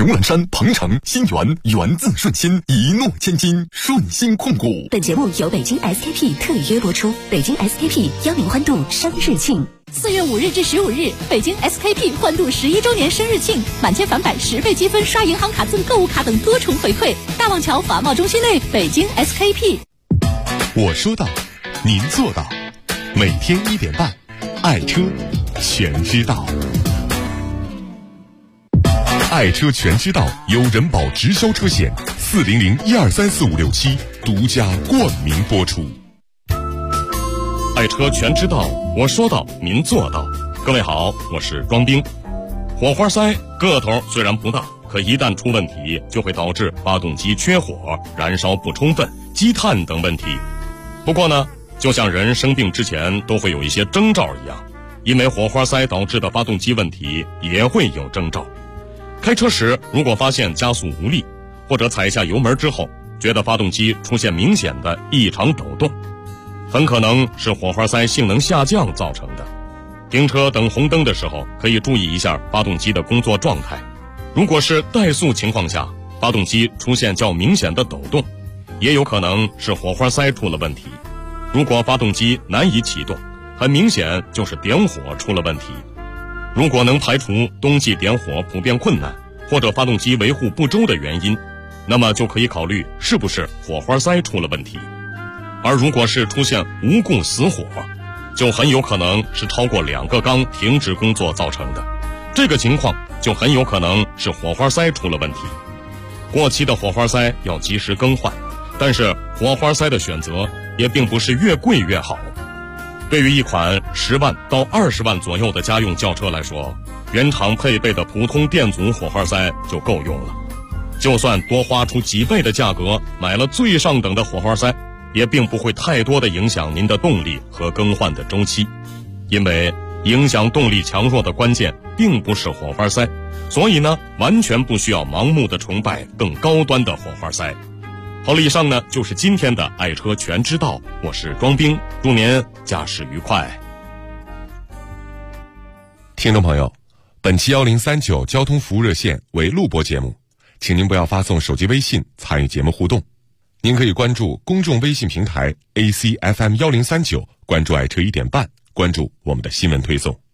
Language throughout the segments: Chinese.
牛栏山、鹏城、新源，源自顺心，一诺千金，顺心控股。 本节目由北京 SKP 特约播出。北京 SKP 邀您欢度生日庆。4月5日至15日，北京 SKP 欢度11周年生日庆，满千返版10倍积分，刷银行卡赠购物卡等多重回馈。大望桥法贸中心内，北京 SKP。 我说到，您做到。每天1点半，爱车全知道。爱车全知道由人保直销车险400-1234567独家冠名播出。 爱车全知道，我说到您做到。各位好，我是庄兵。火花塞个头虽然不大，可一旦出问题，就会导致发动机缺火、燃烧不充分、积碳等问题。不过呢，就像人生病之前都会有一些征兆一样，因为火花塞导致的发动机问题也会有征兆。开车时如果发现加速无力，或者踩下油门之后觉得发动机出现明显的异常抖动，很可能是火花塞性能下降造成的。停车等红灯的时候，可以注意一下发动机的工作状态。如果是怠速情况下，发动机出现较明显的抖动，也有可能是火花塞出了问题。如果发动机难以启动，很明显就是点火出了问题。如果能排除冬季点火普遍困难或者发动机维护不周的原因，那么就可以考虑是不是火花塞出了问题。而如果是出现无故死火，就很有可能是超过2个缸停止工作造成的。这个情况就很有可能是火花塞出了问题。过期的火花塞要及时更换，但是火花塞的选择也并不是越贵越好。对于一款10万到20万左右的家用轿车来说，原厂配备的普通电阻火花塞就够用了。就算多花出几倍的价格买了最上等的火花塞，也并不会太多的影响您的动力和更换的周期。因为影响动力强弱的关键并不是火花塞，所以呢，完全不需要盲目的崇拜更高端的火花塞。好了，以上呢就是今天的爱车全知道，我是庄兵，祝您驾驶愉快。 听众朋友，本期1039交通服务热线为录播节目，请您不要发送手机微信参与节目互动。您可以关注公众微信平台 ACFM1039，关注爱车1点半，关注我们的新闻推送。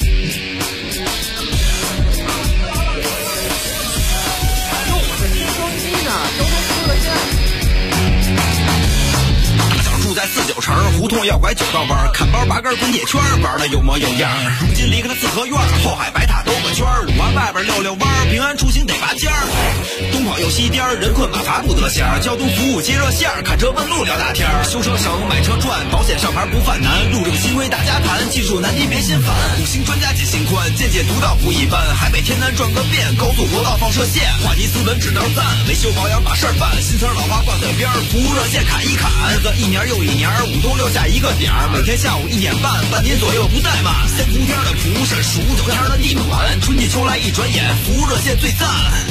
在49城胡同要拐9道弯，看包拔根滚铁圈，玩的有模有样。如今离开了四合院，后海白塔兜个圈，5环外边溜弯，平安出行得拔尖儿。东跑又西颠，人困马乏不得闲。交通服务接热线，看车问路聊大天。修车省，买车赚，保险上牌不犯难。路政新规大家谈，技术难题别心烦。5星专家解心宽，见解独到不一般。海北天南转个遍，高速国道放射线，话题斯文指导赞，维修保养把事儿办。新词老话挂在边，服务热线砍一砍，日子一年又一年，5东6下一个点儿，每天下午1点半，半年左右不怠慢。3伏天的蒲是数9天的地暖，春季秋来一转眼，服务热线最赞。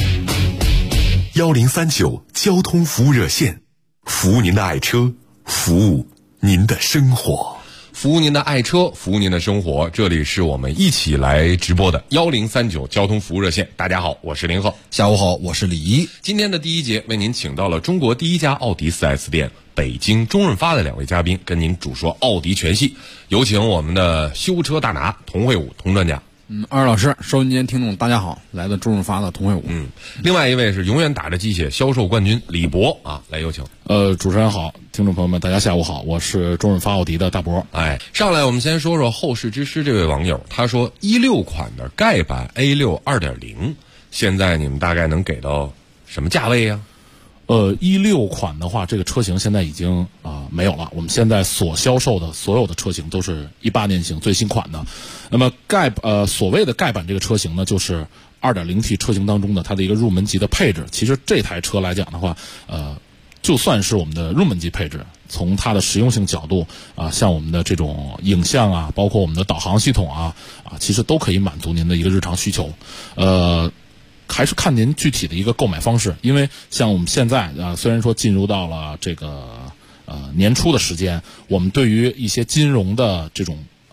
1039交通服务热线，服务您的爱车，服务您的生活。 服务您的爱车，服务您的生活。这里是我们一起来直播的1039交通服务热线。大家好，我是林鹤。 下午好，我是李怡。 今天的第一节为您请到了中国第一家奥迪 4S 店北京中润发的2位嘉宾，跟您主说奥迪全系。有请我们的修车大拿童慧武童专家。 二老师，收音间听众大家好，来自中润发的童慧武。 另外一位是永远打着鸡血销售冠军李博啊，来有请。 主持人好，听众朋友们大家下午好，我是中润发奥迪的大博。 上来我们先说说后世之师这位网友，他说16款的丐版 A6 2.0， 现在你们大概能给到什么价位呀 ？16款的话，这个车型现在已经没有了。我们现在所销售的所有的车型都是18年型最新款的。那么所谓的丐版这个车型呢，就是 2.0T 车型当中的它的一个入门级的配置。其实这台车来讲的话，就算是我们的入门级配置，从它的实用性角度像我们的这种影像啊，包括我们的导航系统其实都可以满足您的一个日常需求。还是看您具体的一个购买方式，因为像我们现在虽然说进入到了这个年初的时间，我们对于一些金融的这种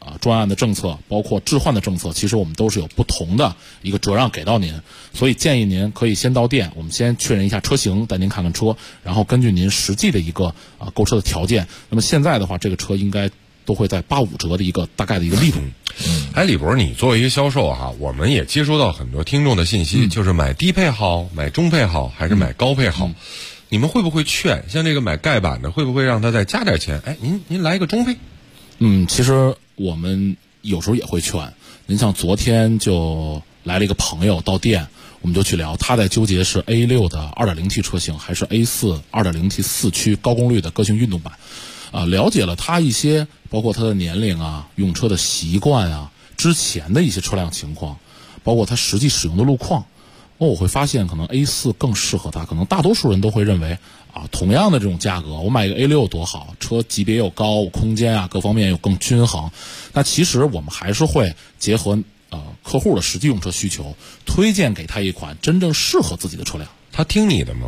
专案的政策，包括置换的政策，其实我们都是有不同的一个折让给到您，所以建议您可以先到店，我们先确认一下车型，带您看看车，然后根据您实际的一个购车的条件，那么现在的话，这个车应该都会在85折的一个大概的一个力度。 李博，你作为一个销售哈，我们也接收到很多听众的信息，就是买低配好，买中配好，还是买高配好？你们会不会劝像这个买盖板的，会不会让他再加点钱？哎，您来一个中配？ 其实我们有时候也会劝。您像昨天就来了一个朋友到店，我们就去聊，他在纠结是 A6 的 2.0T 车型还是 A4 2.0T 4驱高功率的个性运动版。了解了他一些，包括他的年龄啊、用车的习惯啊、之前的一些车辆情况，包括他实际使用的路况，我会发现可能 A4 更适合他。可能大多数人都会认为同样的这种价格，我买一个 A6 多好，车级别又高，空间啊各方面又更均衡。那其实我们还是会结合客户的实际用车需求，推荐给他一款真正适合自己的车辆。 他听你的吗？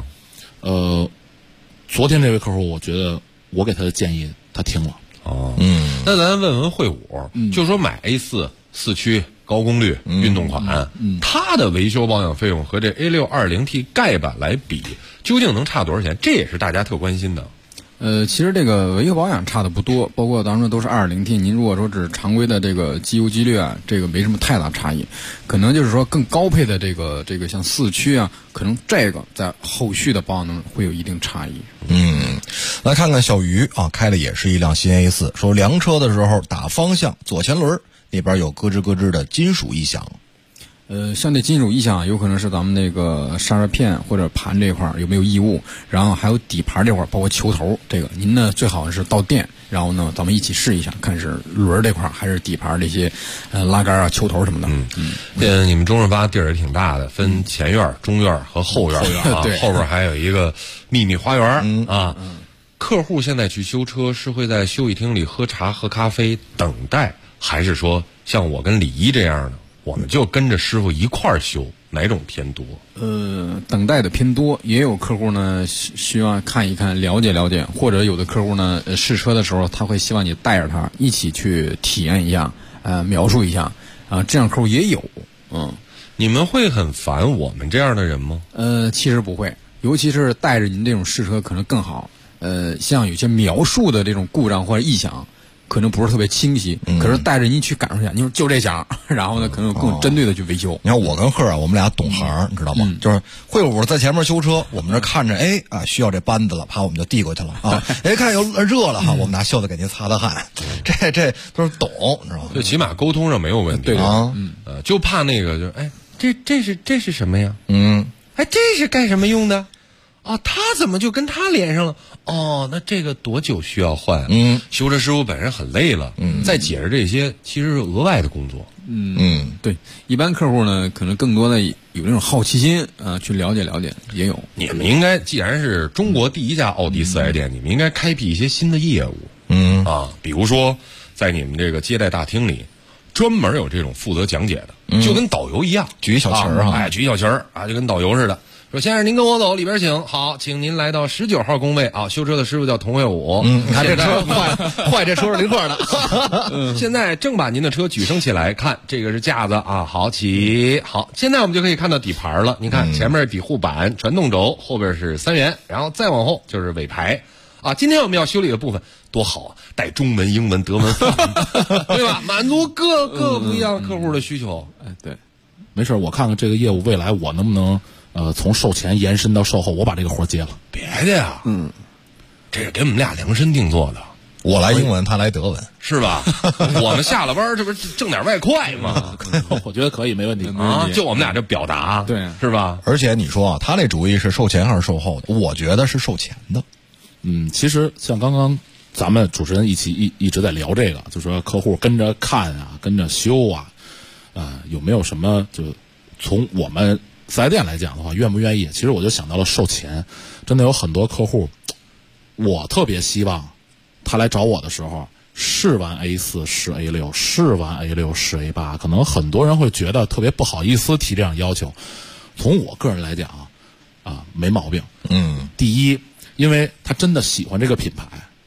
昨天这位客户，我觉得我给他的建议他听了。 那咱问问会武，就说买 A4 4驱高功率运动款，它的维修保养费用和这 A6 2.0T 盖板来比，究竟能差多少钱？这也是大家特关心的。 其实这个维修保养差的不多，包括当时都是 2.0T， 您如果说只是常规的这个机油机滤啊，这个没什么太大差异。可能就是说更高配的这个像4驱啊，可能这个在后续的保养中会有一定差异。 来看看小鱼啊，开的也是一辆新 A4， 说量车的时候打方向左前轮那边有咯吱咯吱的金属异响。 像这金属异响有可能是咱们那个刹车片或者盘这块有没有异物，然后还有底盘这块，包括球头这个，您呢最好是到店，然后呢咱们一起试一下，看是轮这块还是底盘这些拉杆啊、球头什么的。 你们中日巴地儿也挺大的，分前院、中院和后院啊，后边还有一个秘密花园啊。客户现在去修车是会在修理厅里喝茶喝咖啡等待，还是说像我跟李一这样的，我们就跟着师傅一块儿修，哪种偏多？ 等待的偏多，也有客户呢需要看一看、了解了解，或者有的客户呢试车的时候，他会希望你带着他一起去体验一下，描述一下这样客户也有。 你们会很烦我们这样的人吗？ 其实不会，尤其是带着您这种试车可能更好。像有些描述的这种故障或者异响，可能不是特别清晰，可是带着您去感受一下，你说就这响，然后呢可能更针对的去维修。 你看我跟贺我们俩懂行，你知道吗？就是会武在前面修车，我们这看着需要这扳子了，怕我们就递过去了啊。看有热了哈，我们拿袖子给您擦擦汗。这都是懂，你知道吗？ 就起码沟通上没有问题。 对啊， 就怕那个这是什么呀？这是干什么用的？他怎么就跟他连上了？那这个多久需要换？修车师傅本身很累了，再解释这些其实是额外的工作。 对，一般客户呢可能更多的有那种好奇心去了解了解，也有。 你们应该既然是中国第一家奥迪4S店，你们应该开辟一些新的业务。比如说在你们这个接待大厅里，专门有这种负责讲解的，就跟导游一样， 举小旗儿举小旗儿就跟导游似的。说先生您跟我走，里边请。好，请您来到19号工位修车的师傅叫童慧武。 你看这车坏这车是零克的。 现在正把您的车举升起来，看这个是架子好起。好，现在我们就可以看到底盘了。您看前面是底护板、传动轴，后边是3元，然后再往后就是尾排。今天我们要修理的部分多好带中文、英文、德文、法文，对吧？满足各个不一样客户的需求。 对，没事，我看看这个业务未来我能不能从售前延伸到售后，我把这个活接了。 别的呀，这是给我们俩量身定做的。 我来英文，他来德文， 是吧？我们下了班，这不是挣点外快吗？ 我觉得可以，没问题就我们俩这表达， 对， 是吧？ 而且你说他那主意是售前还是售后的？我觉得是售前的。 其实像刚刚咱们主持人一直在聊这个，就说客户跟着看跟着修有没有什么就从我们4S店来讲的话，愿不愿意？其实我就想到了售前，真的有很多客户，我特别希望他来找我的时候，试完 A4 试 A6， 试完 A6 试 A8， 可能很多人会觉得特别不好意思提这样要求。从我个人来讲没毛病。第一，因为他真的喜欢这个品牌，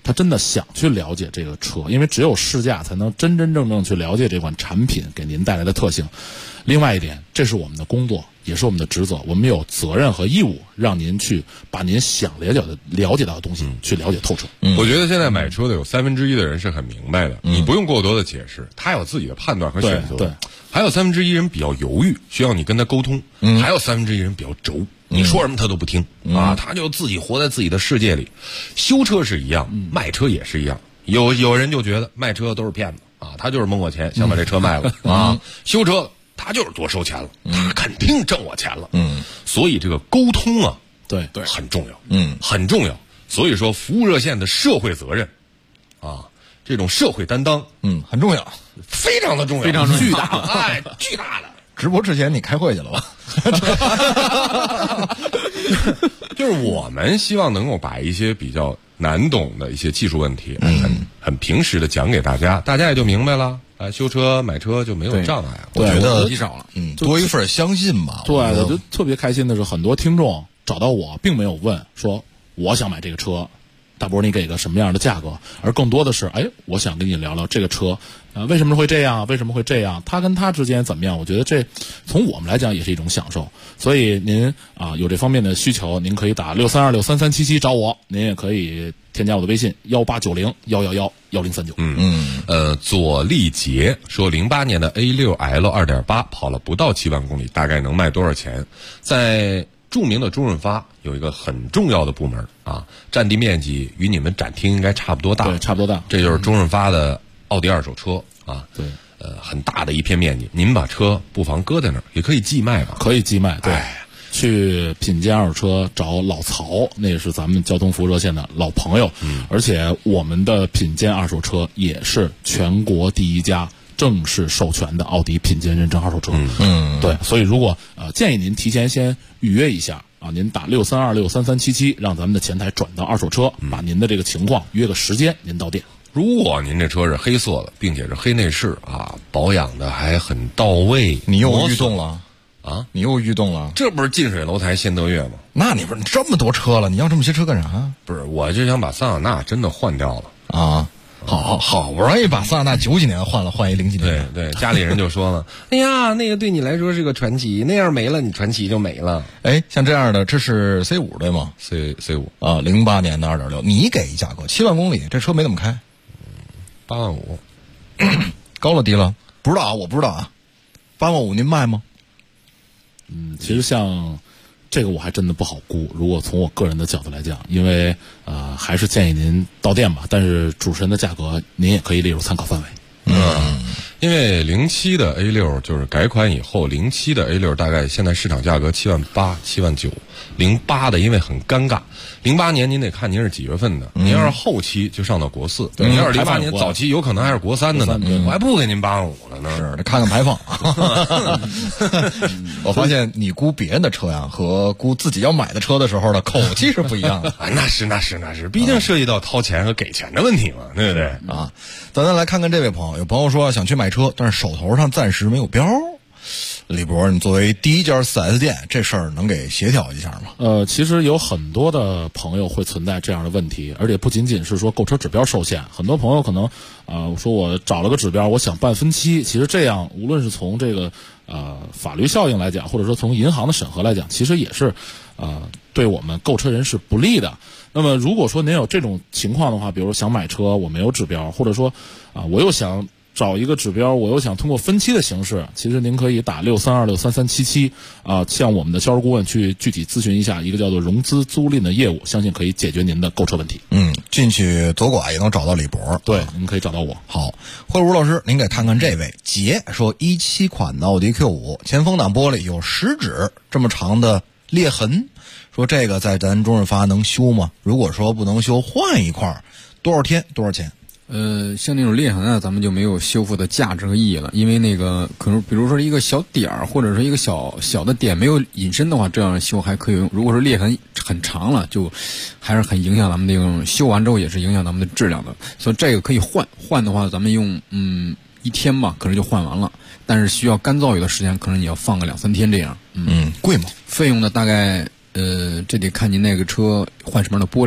他真的想去了解这个车，因为只有试驾才能真真正正去了解这款产品给您带来的特性。另外一点，这是我们的工作，也是我们的职责，我们有责任和义务让您去把您想了解到的东西去了解透彻。 我觉得现在买车的有1/3的人是很明白的，你不用过多的解释，他有自己的判断和选择。 对， 还有1/3人比较犹豫，需要你跟他沟通。还有1/3人比较轴，你说什么他都不听啊，他就自己活在自己的世界里。修车是一样，卖车也是一样。有人就觉得卖车都是骗子啊，他就是蒙我钱，想把这车卖了啊。修车他就是多收钱了，他肯定挣我钱了。所以这个沟通啊， 对很重要，很重要。所以说，服务热线的社会责任啊，这种社会担当， 很重要， 非常的重要， 非常重要巨大，哎，巨大的。 直播之前你开会去了吧？ 就是我们希望能够把一些比较难懂的一些技术问题，很平实的讲给大家，大家也就明白了。修车买车就没有障碍。 我觉得极少了， 多一份相信吧。 对，我就特别开心的是，很多听众找到我，并没有问说我想买这个车，大伯你给个什么样的价格，而更多的是，我想跟你聊聊这个车，为什么会这样，为什么会这样，它跟它之间怎么样？我觉得这从我们来讲也是一种享受。所以您有这方面的需求，您可以打63263377找我，您也可以添加我的微信1890111039。 左立杰说，08年的 A6L 2.8跑了不到7万公里，大概能卖多少钱？在著名的中润发有一个很重要的部门啊，占地面积与你们展厅应该差不多大， 对，差不多大。 这就是中润发的奥迪二手车啊， 对， 很大的一片面积。您把车不妨搁在那儿，也可以寄卖吧？ 可以寄卖，对。去品鉴二手车找老曹，那也是咱们交通服务热线的老朋友，而且我们的品鉴二手车也是全国第一家正式授权的奥迪品鉴认证二手车。对，所以如果建议您提前先预约一下啊，您打63263377，让咱们的前台转到二手车，把您的这个情况约个时间，您到店。 如果您这车是黑色的，并且是黑内饰啊，保养的还很到位， 你又遇动了啊？ 你又遇动了？ 这不是近水楼台先得月吗？ 那你不是这么多车了，你要这么些车干啥？ 不是，我就想把桑塔纳真的换掉了啊！好不容易把桑塔纳90几年换了，换一0几年。 对，家里人就说了，哎呀，那个对你来说是个传奇，那样没了，你传奇就没了。 像这样的，这是 C5 对吗 ？C5 啊，08年的2.6，你给一价格7万公里，这车没怎么开 ，8万5， 高了低了？不知道啊，我不知道啊。8万5您卖吗？ 其实像这个我还真的不好估。如果从我个人的角度来讲，因为还是建议您到店吧。但是主持人的价格您也可以列入参考范围。 因为07的 A6 就是改款以后，07的 A6 大概现在市场价格7万8、7万9。08的因为很尴尬，08年您得看您是几月份的，您要是后期就上到国4，您要是08年早期有可能还是国3的呢，我还不给您8万5了呢。 是，看看排放。我发现你估别人的车呀，和估自己要买的车的时候的口气是不一样的。 那是，毕竟涉及到掏钱和给钱的问题嘛，对不对啊？咱来看看这位朋友，有朋友说想去买车，但是手头上暂时没有标。李博，你作为第一家 4S 店，这事儿能给协调一下吗？ 其实有很多的朋友会存在这样的问题，而且不仅仅是说购车指标受限，很多朋友可能说我找了个指标，我想办分期。其实这样，无论是从这个法律效应来讲，或者说从银行的审核来讲，其实也是对我们购车人是不利的。那么如果说您有这种情况的话，比如想买车我没有指标，或者说我又想找一个指标，我又想通过分期的形式，其实您可以打63263377向我们的销售顾问去具体咨询一下一个叫做融资租赁的业务，相信可以解决您的购车问题。 进去左拐也能找到李博。 对，您可以找到我。 好，慧茹老师，您给看看这位杰说，17款的奥迪 Q5 前风挡玻璃有10指这么长的裂痕，说这个在咱中润发能修吗？如果说不能修，换一块多少天多少钱？ 像那种裂痕啊，咱们就没有修复的价值和意义了，因为那个可能比如说一个小点儿，或者说一个小的点没有隐身的话，这样修还可以用。如果说裂痕很长了，就还是很影响咱们那种修完之后也是影响咱们的质量的。所以这个可以换的话，咱们用1天吧，可能就换完了。但是需要干燥有的时间，可能你要放个2-3天这样。 贵吗？ 费用呢大概这得看您那个车换什么样的玻璃。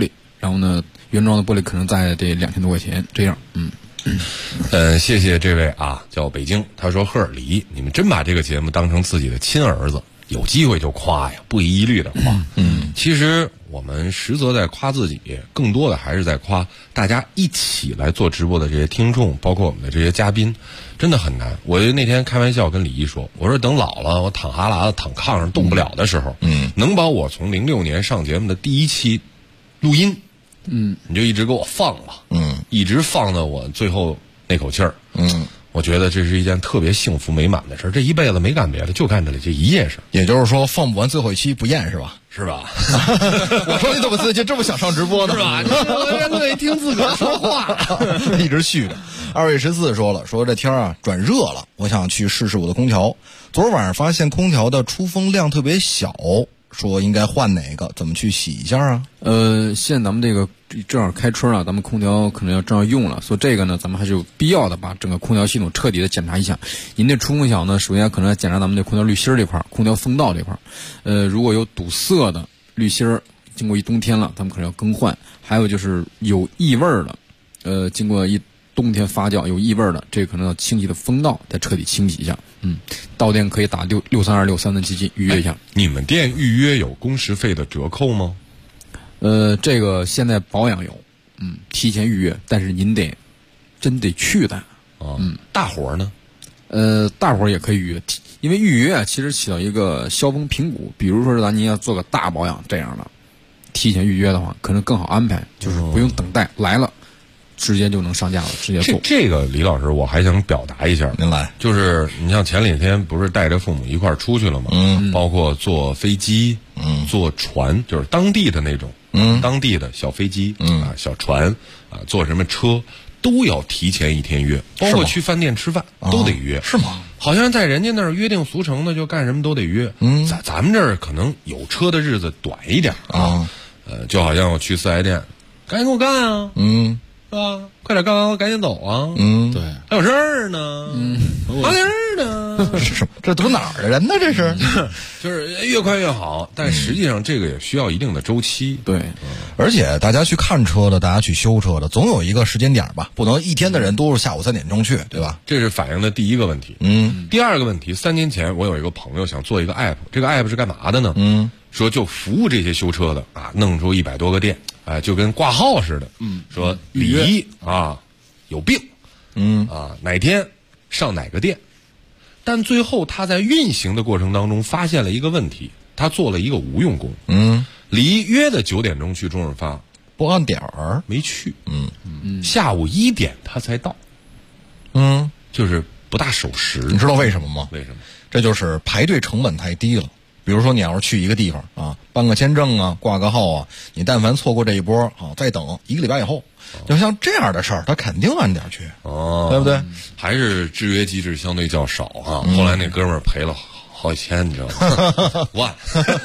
然后呢，原装的玻璃可能在这2000多块钱这样。 谢谢这位啊，叫北京，他说赫尔黎，你们真把这个节目当成自己的亲儿子，有机会就夸呀，不遗余力的夸。其实我们实则在夸自己，更多的还是在夸大家一起来做直播的这些听众，包括我们的这些嘉宾，真的很难。我那天开玩笑跟李毅说，我说等老了，我躺哈喇子躺炕上动不了的时候，能把我从06年上节目的第一期录音，你就一直给我放吧，一直放到我最后那口气儿，我觉得这是一件特别幸福美满的事儿。这一辈子没干别的，就干这一件事。 也就是说，放不完最后一期不厌是吧？ 是吧？ 我说你怎么自己这么想上直播呢？ 是吧？我乐意听自个儿说话， 一直续着。2月14说了，说这天啊转热了，我想去试试我的空调。昨晚上发现空调的出风量特别小，说应该换哪个？怎么去洗一下啊？ 现在咱们这个正好开春了，咱们空调可能要正要用了，所以这个呢，咱们还是有必要的把整个空调系统彻底的检查一下。您这出风小呢，首先可能要检查咱们这空调滤芯这块，空调风道这块。如果有堵塞的滤芯，经过一冬天了，咱们可能要更换。还有就是有异味的，经过一冬天发酵有异味的，这个可能要清洗的风道，再彻底清洗一下。到店可以打63263的基金预约一下。 你们店预约有工时费的折扣吗？ 这个现在保养有，提前预约，但是您真得去的。 大伙儿呢？ 大伙儿也可以预约，因为预约啊，其实起到一个消风评估。比如说您要做个大保养这样的，提前预约的话，可能更好安排，就是不用等待，来了直接就能上架了，直接做。 这个李老师，我还想表达一下， 您来， 就是你像前2天不是带着父母一块儿出去了吗？包括坐飞机，坐船，就是当地的那种，当地的小飞机，小船，坐什么车都要提前1天约，包括去饭店吃饭都得约， 是吗？ 好像在人家那儿约定俗成的，就干什么都得约。咱们这儿可能有车的日子短一点啊，就好像我去4S店，赶紧给我干啊，是吧？快点干完，我赶紧走啊！ 对， 还有事儿呢，麻溜儿呢， 是什么？这都哪儿的人呢？这是， 就是越快越好，但实际上这个也需要一定的周期。 对， 而且大家去看车的，大家去修车的，总有一个时间点吧，不能一天的人都是下午3点钟去，对吧？ 这是反映的第一个问题。第二个问题，3年前我有一个朋友想做一个 app， 这个 app 是干嘛的呢？说就服务这些修车的啊，弄出100多个店，就跟挂号似的。说李啊有病，哪天上哪个店，但最后他在运行的过程当中发现了一个问题，他做了一个无用功。李约的9点钟去中日发， 不按点儿没去。下午1点他才到。就是不大守时。 你知道为什么吗？ 为什么？ 这就是排队成本太低了。比如说你要是去一个地方啊，办个签证啊，挂个号啊，你但凡错过这一波啊，再等1个礼拜以后，就像这样的事儿，他肯定按点去，对不对？ 还是制约机制相对较少啊。后来那哥们儿赔了好几千，你知道吗？万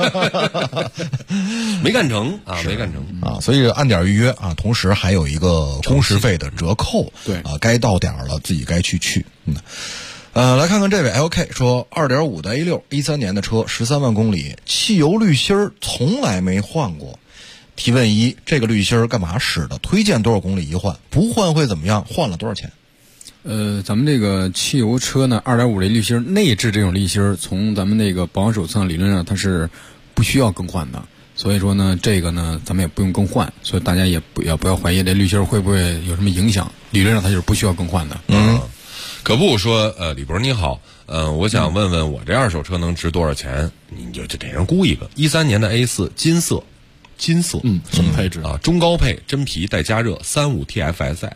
没干成啊，没干成啊。所以按点预约啊，同时还有一个工时费的折扣， 对啊，该到点了自己该去。来看看这位 LK 说，2.5的 A6，13年的车，13万公里，汽油滤芯从来没换过。提问1，这个滤芯干嘛使的？推荐多少公里一换？不换会怎么样？换了多少钱？ 咱们这个汽油车呢，2.5的滤芯，内置这种滤芯，从咱们那个保养手册上理论上它是不需要更换的。所以说呢，这个呢咱们也不用更换，所以大家也不要怀疑这滤芯会不会有什么影响。理论上它就是不需要更换的。 可不说，李博你好，我想问问我这二手车能值多少钱？你就给人估一个，13年的 A4 金色， 什么配置啊？中高配真皮带加热35 TFSI。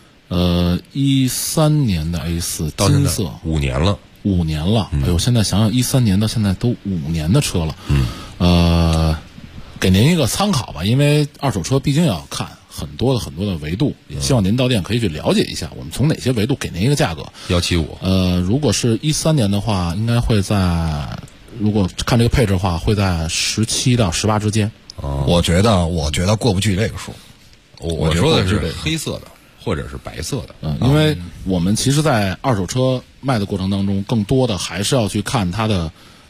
13年的 A4 金色 ，5年了 ，5年了。哎呦，现在想想13年到现在都5年的车了。给您一个参考吧，因为二手车毕竟要看很多的维度，也希望您到店可以去了解一下，我们从哪些维度给您一个价格。 175。 如果是13年的话，应该会在，如果看这个配置的话，会在17到18之间。 我觉得过不去这个数。 我说的是黑色的或者是白色的。 因为我们其实在二手车卖的过程当中，更多的还是要去看它的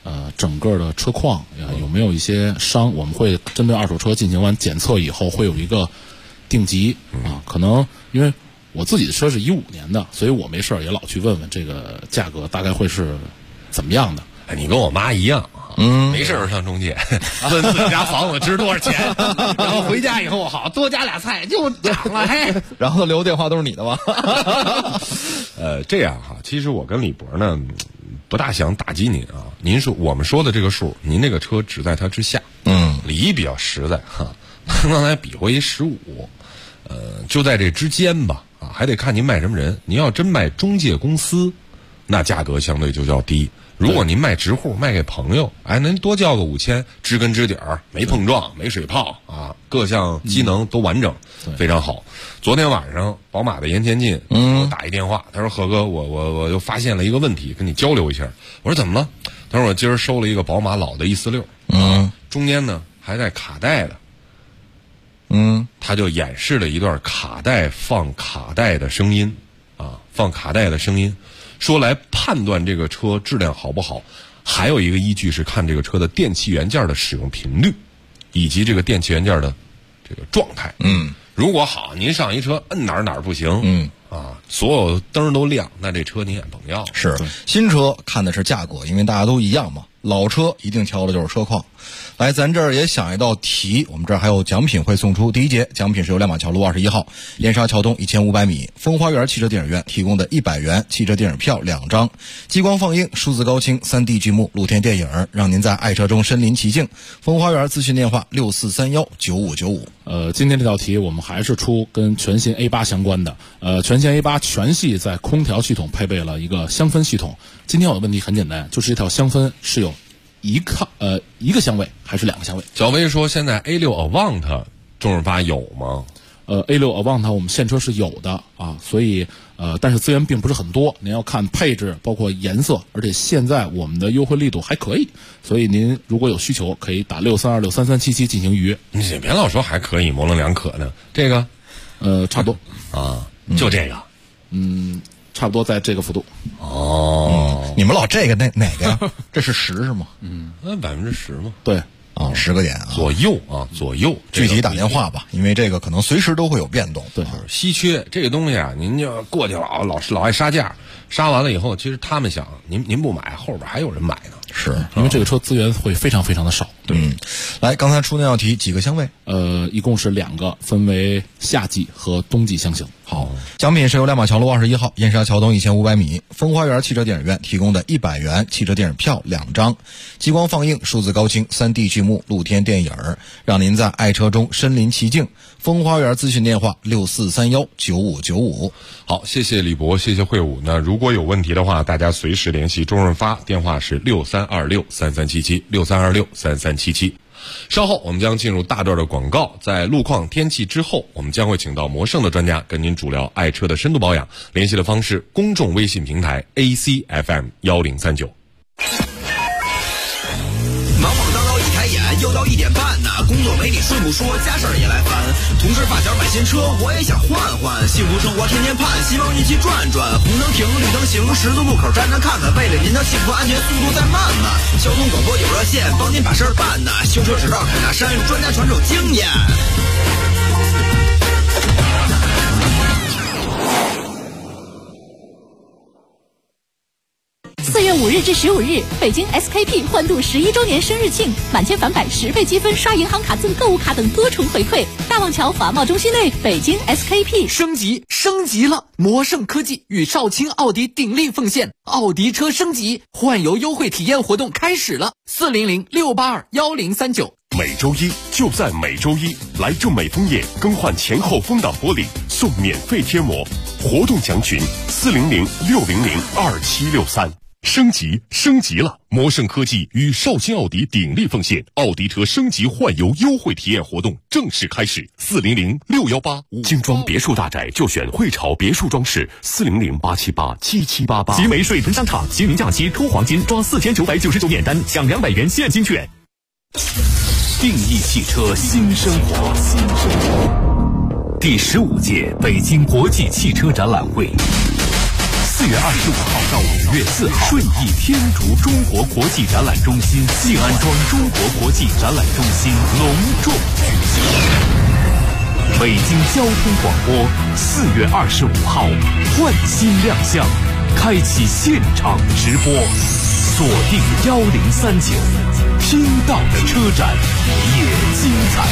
整个的车况有没有一些伤，我们会针对二手车进行完检测以后，会有一个定级啊。可能因为我自己的车是15年的，所以我没事儿也老去问问这个价格大概会是怎么样的。 你跟我妈一样，没事儿上中介问自己家房子值多少钱，然后回家以后好多加俩菜就涨了，嘿， 然后留电话都是你的吧？ 这样哈，其实我跟李博呢不大想打击您啊。您说我们说的这个数，您那个车只在它之下。李一比较实在哈，刚才比划一15，就在这之间吧啊，还得看您卖什么人。您要真卖中介公司，那价格相对就较低。如果您卖直户，卖给朋友，您多交个5000，知根知底儿，没碰撞，没水泡啊，各项机能都完整，非常好。昨天晚上宝马的严前进给我打一电话，他说：“何哥，我又发现了一个问题，跟你交流一下。”我说：“怎么了？”他说：“我今儿收了一个宝马老的146，中间呢还带卡带的。”他就演示了一段卡带放卡带的声音，放卡带的声音。说来判断这个车质量好不好，还有一个依据是看这个车的电气元件的使用频率，以及这个电气元件的这个状态。如果好，您上一车摁哪儿不行，所有灯都亮，那这车您也甭要。 是新车看的是价格，因为大家都一样嘛。老车一定挑的就是车况。来，咱这儿也想一道题，我们这儿还有奖品会送出。第一节奖品是由亮马桥路21号燕莎桥东1500米风花园汽车电影院提供的100元汽车电影票2张，激光放映、数字高清、3D 剧目、露天电影，让您在爱车中身临其境。风花园咨询电话6431959595。 今天这道题我们还是出跟全新 A8 相关的。全新 A8 全系在空调系统配备了一个香氛系统。今天我的问题很简单，就是这套香氛是有一个香味还是2个香味？ 小薇说现在 A6 Avant 中润发有吗 ？A6 Avant 我们现车是有的啊，所以但是资源并不是很多，您要看配置包括颜色，而且现在我们的优惠力度还可以，所以您如果有需求可以打63263377进行预约。 你别老说还可以模棱两可的，这个差不多啊，就这个差不多在这个幅度。 你们老这个哪个呀？这是10是吗？ 那10%嘛。 对啊，10个点啊， 左右， 具体打电话吧，因为这个可能随时都会有变动。 对， 稀缺这个东西啊，您就过去老爱杀价，杀完了以后，其实他们想您不买，后边还有人买呢。 是因为这个车资源会非常非常的少。 对，来，刚才出那道题几个香味？ 一共是2个，分为夏季和冬季香型。 好，奖品是由亮马桥路21号燕莎桥东1500米风花园汽车电影院提供的100元汽车电影票2张，激光放映、数字高清、3D 剧目、露天电影，让您在爱车中身临其境。风花园咨询电话6431959595。 好，谢谢李博，谢谢会武。那如果有问题的话，大家随时联系中润发，电话是63263377，63263377。稍后我们将进入大段的广告，在路况天气之后，我们将会请到魔胜的专家跟您主聊爱车的深度保养。联系的方式：公众微信平台 ACFM1039。 忙忙叨叨一开眼，又到1点半呢。工作没你顺不说，家事儿也来烦。同事发小买新车，我也想换换。幸福生活天天盼，希望一起转转。红灯停，绿灯行，十字路口站站看看。为了您的幸福安全，速度再慢呢。交通广播有热线，帮您把事儿办呢。修车指道凯大山，专家传授经验。 4月5日至15日，北京 SKP 欢度11周年生日庆，满千返百10倍积分，刷银行卡赠购物卡等多重回馈。大望桥华贸中心内，北京 SKP 升级了！魔胜科技与少卿奥迪鼎力奉献，奥迪车升级换油优惠体验活动开始了，400-682-1039。 每周一就在每周一，来众美枫叶更换前后风挡玻璃送免费贴膜，活动详询400-600-2763。升级了！魔胜科技与少卿奥迪鼎力奉献，奥迪车升级换油优惠体验活动正式开始，400-618-5。精装别墅大宅就选汇潮别墅装饰，400-878-7788。集美水屯商场新年假期抽黄金，抓4999免单，享200元现金券。定义汽车新生活。第15届北京国际汽车展览会 4月25号到5月4号，顺义天竺中国国际展览中心静安庄中国国际展览中心隆重举行。北京交通广播4月25号换新亮相，开启现场直播，锁定1039，听到的车展也精彩。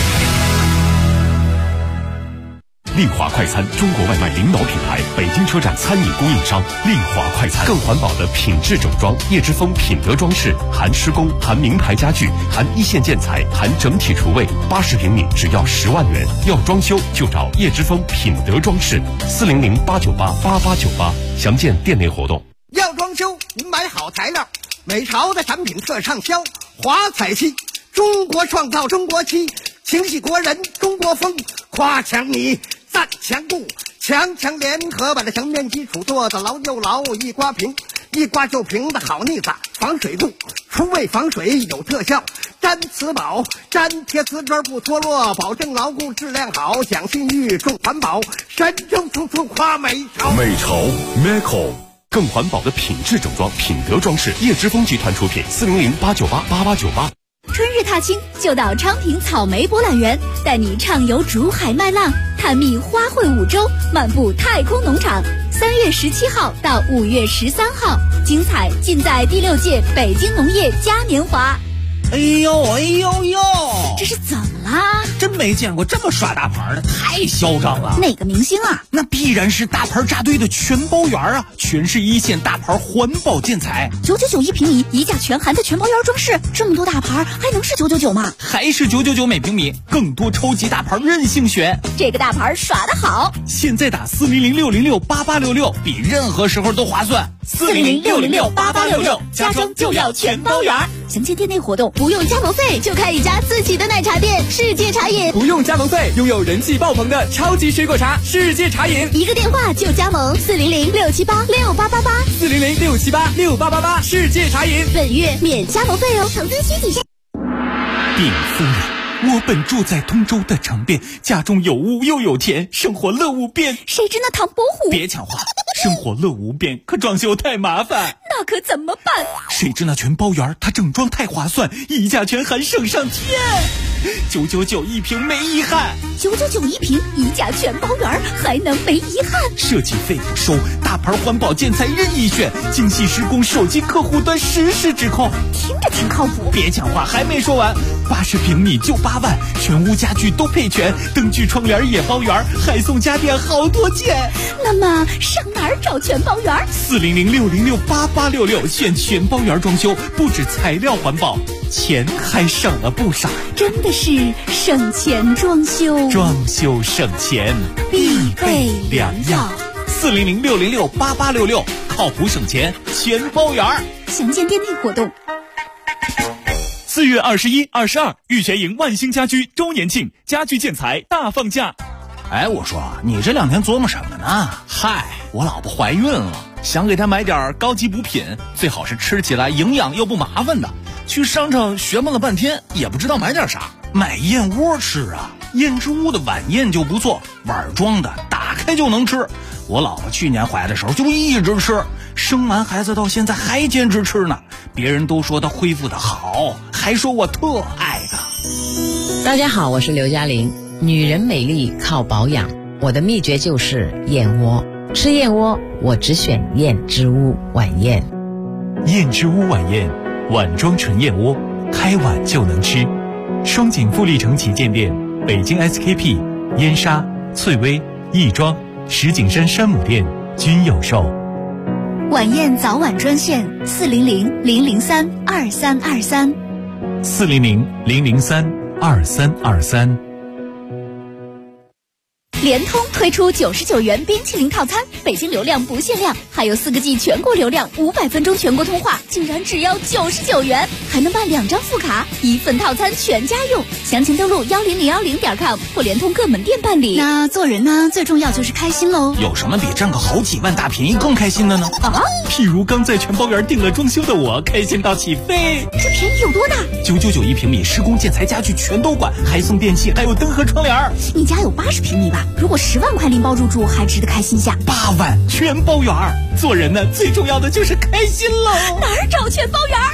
丽华快餐，中国外卖领导品牌，北京车站餐饮供应商。丽华快餐，更环保的品质整装，叶之峰品德装饰，含施工，含名牌家具，含一线建材，含整体厨卫，80平米只要10万元。要装修就找叶之峰品德装饰，400-898-8898，详见店内活动。 要装修，您买好材料，美潮的产品特畅销，华彩漆，中国创造中国漆，情系国人中国风，夸强你赞强固，强强联合把这墙面基础做得牢又牢，一刮平，一刮就平的好腻子，防水度，除味防水有特效，粘瓷宝，粘贴瓷砖不脱落，保证牢固质量好，讲信誉重环保，神州处处夸美潮。 美潮 Meco， 更环保的品质整装，品德装饰，叶之峰集团出品，400-898-8898。 春日踏青就到昌平草莓博览园，带你畅游竹海麦浪，探秘花卉五洲，漫步太空农场。3月17号到5月13号，精彩尽在第6届北京农业嘉年华。 哎呦哎呦呦， 这是怎么啦？ 真没见过这么耍大牌的，太嚣张了。 哪个明星啊？ 那必然是大牌扎堆的全包园啊，全是一线大牌环保建材 ，999一平米，一价全含的全包园装饰，这么多大牌还能是999吗？ 还是999每平米，更多超级大牌任性选， 这个大牌耍得好。 现在打400-606-8866，比任何时候都划算。 400-606-8866，家装就要全包园。详见店内活动，不用加盟费就开一家自己的奶茶店，世界茶饮。 不用加盟费，拥有人气爆棚的超级水果茶，世界茶饮。 一个电话就加盟，400-678-6888，400-678-6888， 世界茶饮。 本月免加盟费哦，投资需谨慎。 禀夫人，我本住在通州的城边，家中有屋又有田，生活乐无边。 谁知那唐伯虎？ 别抢话，生活乐无边，可装修太麻烦。 那可怎么办？ 谁知那全包园，它整装太划算，一价全含省上天，999一平没遗憾。 999一平，一价全包园，还能没遗憾？ 设计费不收，大牌环保建材任意选，精细施工，手机客户端实时指控， 听着挺靠谱。 别讲话，还没说完，80平米就8万，全屋家具都配全，灯具窗帘也包圆，还送家电好多件。 那么上哪儿找全包园 ？400-606-8866，选全包园装修，不止材料环保，钱还省了不少。 真的是省钱装修， 装修省钱必备良药。 400-606-8866，靠谱省钱全包园。 详见店内活动。 4月21、22，玉泉营万兴家居周年庆，家具建材大放价。 哎，我说你这2天琢磨什么呢？嗨，我老婆怀孕了，想给她买点高级补品，最好是吃起来营养又不麻烦的。去商场学摸了半天，也不知道买点啥。买燕窝吃啊，燕之屋的晚宴就不错，碗装的，打开就能吃。我老婆去年怀的时候就一直吃，生完孩子到现在还坚持吃呢。别人都说她恢复的好，还说我特爱她。 大家好，我是刘嘉玲。女人美丽靠保养，我的秘诀就是燕窝。吃燕窝，我只选燕之屋晚宴。 燕之屋晚宴，碗装纯燕窝，开碗就能吃。双井富力城旗舰店、北京 SKP、燕莎、翠微、亦庄、石景山山姆店均有售。 晚宴早晚专线400-003-2323。 400-003-2323。 联通推出99元冰淇淋套餐，北京流量不限量，还有4个G 全国流量，500分钟全国通话，竟然只要99元，还能办2张副卡，1份套餐全家用。详情登录10010.com或联通各门店办理。那做人呢，最重要就是开心喽。 有什么比占个好几万大便宜更开心的呢？ 啊， 譬如刚在全包园订了装修的我，开心到起飞。 这便宜有多大 ？999一平米，施工建材家具全都管，还送电器，还有灯和窗帘。 你家有80平米吧？ 如果10万块拎包入住，还值得开心下。 8万全包圆儿，做人呢最重要的就是开心喽。 哪儿找全包圆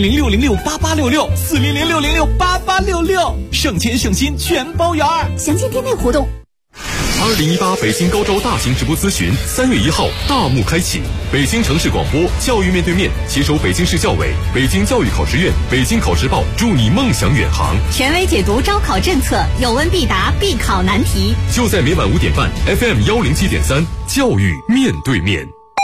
？400-606-8866，400-606-8866，省钱省心全包圆儿。 详见店内活动。 2018北京高招大型直播咨询3月1号大幕开启，北京城市广播教育面对面携手北京市教委、北京教育考试院、北京考试报，助你梦想远航。 权威解读招考政策，有问必答，必考难题。 就在每晚5点半 FM 107.3，教育面对面。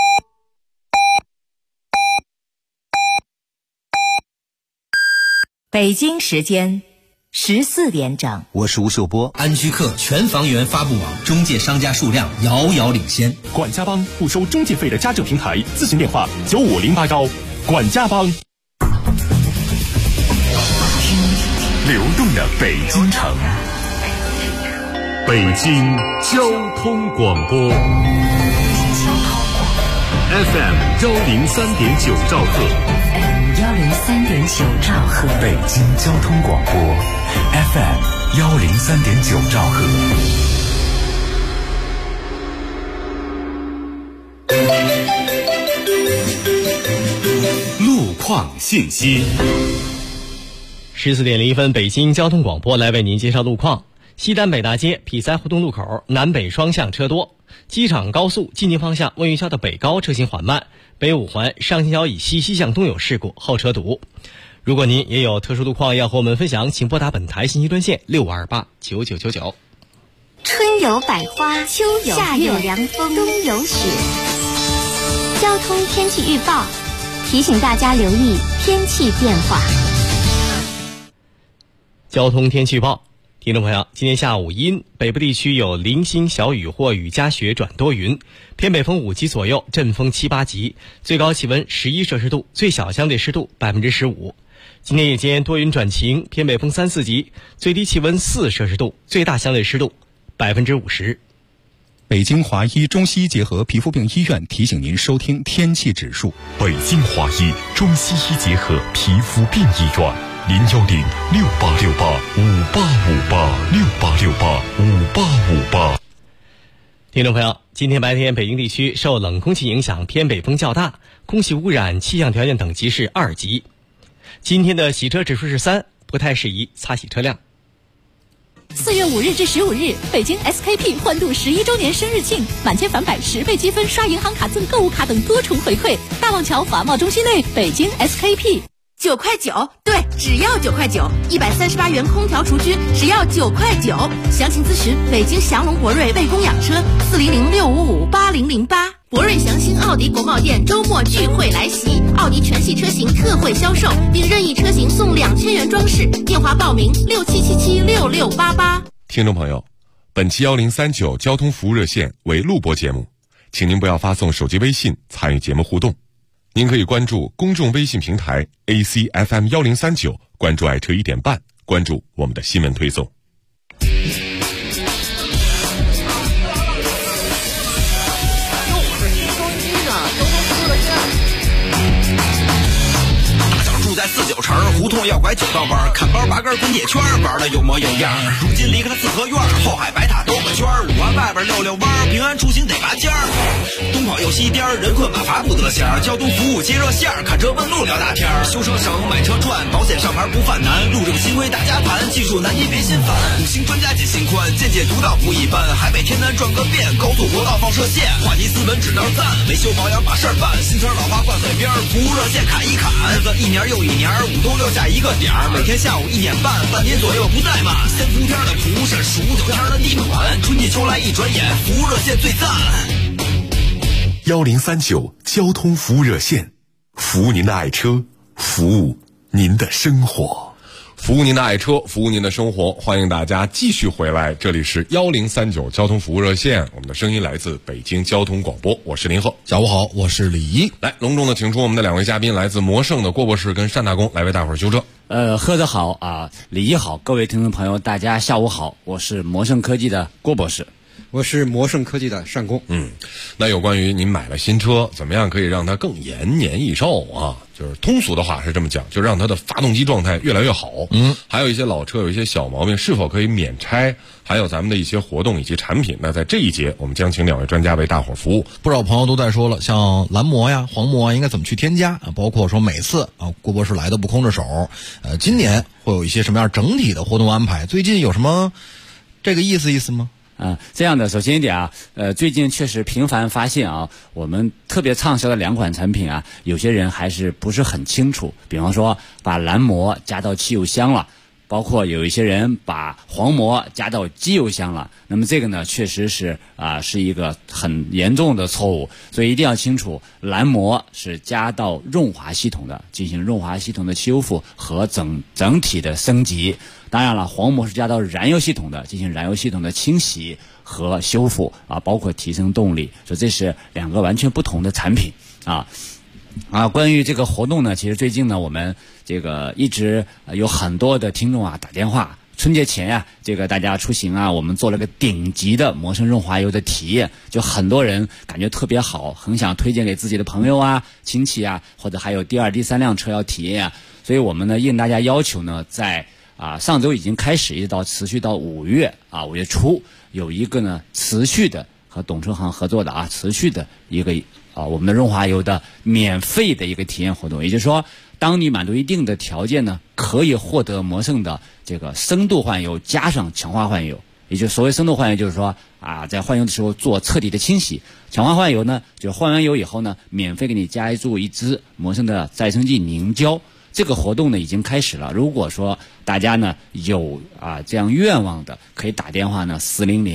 北京时间14点整， 我是吴秀波。安居客全房源发布网中介商家数量遥遥领先。 管家帮不收中介费的家政平台，咨询电话9508管家帮。流动的北京城，北京交通广播 FM 103.9兆赫。 103.9兆赫， 北京交通广播 FM 103.9兆赫。 路况信息。 14点01分，北京交通广播来为您介绍路况。西单北大街匹赛胡同路口南北双向车多，机场高速进京方向问榆桥的北高车行缓慢，北五环上新桥以西西向东有事故，后车堵。如果您也有特殊路况要和我们分享，请拨打本台信息专线6528999999。 春有百花，秋有夏有凉风，冬有雪。交通天气预报提醒大家留意天气变化。 交通天气预报，听众朋友，今天下午阴，北部地区有零星小雨或雨夹雪转多云，偏北风5级左右，阵风7、8级，最高气温11摄氏度，最小相对湿度15%。今天夜间多云转晴，偏北风3、4级，最低气温4摄氏度，最大相对湿度50%。 北京华医中西医结合皮肤病医院提醒您收听天气指数。 北京华医中西医结合皮肤病医院，010-6868-5858，6868-5858。 听众朋友，今天白天北京地区受冷空气影响，偏北风较大，空气污染气象条件等级是2级。今天的洗车指数是3，不太适宜擦洗车辆。 4月5日至15日，北京 SKP 欢度11周年生日庆，满千返百10倍积分，刷银行卡赠购物卡等多重回馈。大望桥华贸中心内，北京 SKP。9块9，对，只要9块9，138元空调除菌，只要9块9。详情咨询北京祥龙博瑞为供养车，400-655-8008。博瑞祥兴奥迪国贸店周末聚会来袭，奥迪全系车型特惠销售，并任意车型送2000元装饰。电话报名67776688。 听众朋友，本期1039交通服务热线为录播节目，请您不要发送手机微信参与节目互动。您可以关注公众微信平台 ACFM 1039，关注爱车1点半，关注我们的新闻推送。 在49城胡同要拐9道弯，看包拔根滚铁圈，玩的有模有样。如今离开了四合院，后海白塔兜个圈，5环外边溜弯，平安出行得拔尖儿。东跑又西颠，人困马乏不得闲。交通服务接热线，看车问路聊大天。修车省，买车赚，保险上牌不犯难。路政新规大家谈，技术难题别心烦。5星专家解心宽，见解独到不一般。海北天南转个遍，高速国道放射线。话题斯文指道赞，维修保养把事儿办。新车老花灌嘴边，服务热线砍一砍。日子一年又一年，5都留下一个点儿，每天下午1点半，半年左右不怠慢。先伏天的蒲是数9天的地暖，春季秋来一转眼，服务热线最赞。 1039交通服务热线，服务您的爱车，服务您的生活。 服务您的爱车，服务您的生活，欢迎大家继续回来，这里是1039交通服务热线，我们的声音来自北京交通广播，我是林鹤。 下午好，我是李怡。 来，隆重的请出我们的2位嘉宾，来自魔盛的郭博士跟单大公，来为大伙儿修车。 喝得好啊，李怡好，各位听众朋友大家下午好，我是魔盛科技的郭博士。 我是魔胜科技的单工。 那有关于您买了新车，怎么样可以让它更延年益寿啊？就是通俗的话是这么讲，就让它的发动机状态越来越好。还有一些老车有一些小毛病，是否可以免拆？还有咱们的一些活动以及产品。那在这一节，我们将请2位专家为大伙服务。 不少朋友都在说了，像蓝膜呀、黄膜应该怎么去添加啊？包括说每次啊，郭博士来的不空着手。今年会有一些什么样整体的活动安排？最近有什么这个意思吗？ 这样的，首先一点啊，最近确实频繁发现啊，我们特别畅销的2款产品啊，有些人还是不是很清楚。比方说，把蓝膜加到汽油箱了。包括有一些人把黄膜加到机油箱了，那么这个呢，确实是是一个很严重的错误，所以一定要清楚，蓝膜是加到润滑系统的，进行润滑系统的修复和整体的升级。当然了，黄膜是加到燃油系统的，进行燃油系统的清洗和修复包括提升动力，所以这是2个完全不同的产品关于这个活动呢，其实最近呢，我们这个一直有很多的听众打电话。春节前这个大家出行我们做了个顶级的魔胜润滑油的体验，就很多人感觉特别好，很想推荐给自己的朋友亲戚或者还有第2、第3辆车要体验所以我们呢应大家要求呢，在上周已经开始，一直持续到5月5月初，有一个呢持续的和懂车行合作的持续的一个我们的润滑油的免费的一个体验活动。也就是说，当你满足一定的条件呢，可以获得魔胜的这个深度换油加上强化换油。也就所谓深度换油，就是说在换油的时候做彻底的清洗。强化换油呢，就是换完油以后呢，免费给你加注一支魔胜的再生剂凝胶。这个活动呢已经开始了。如果说大家呢有这样愿望的，可以打电话呢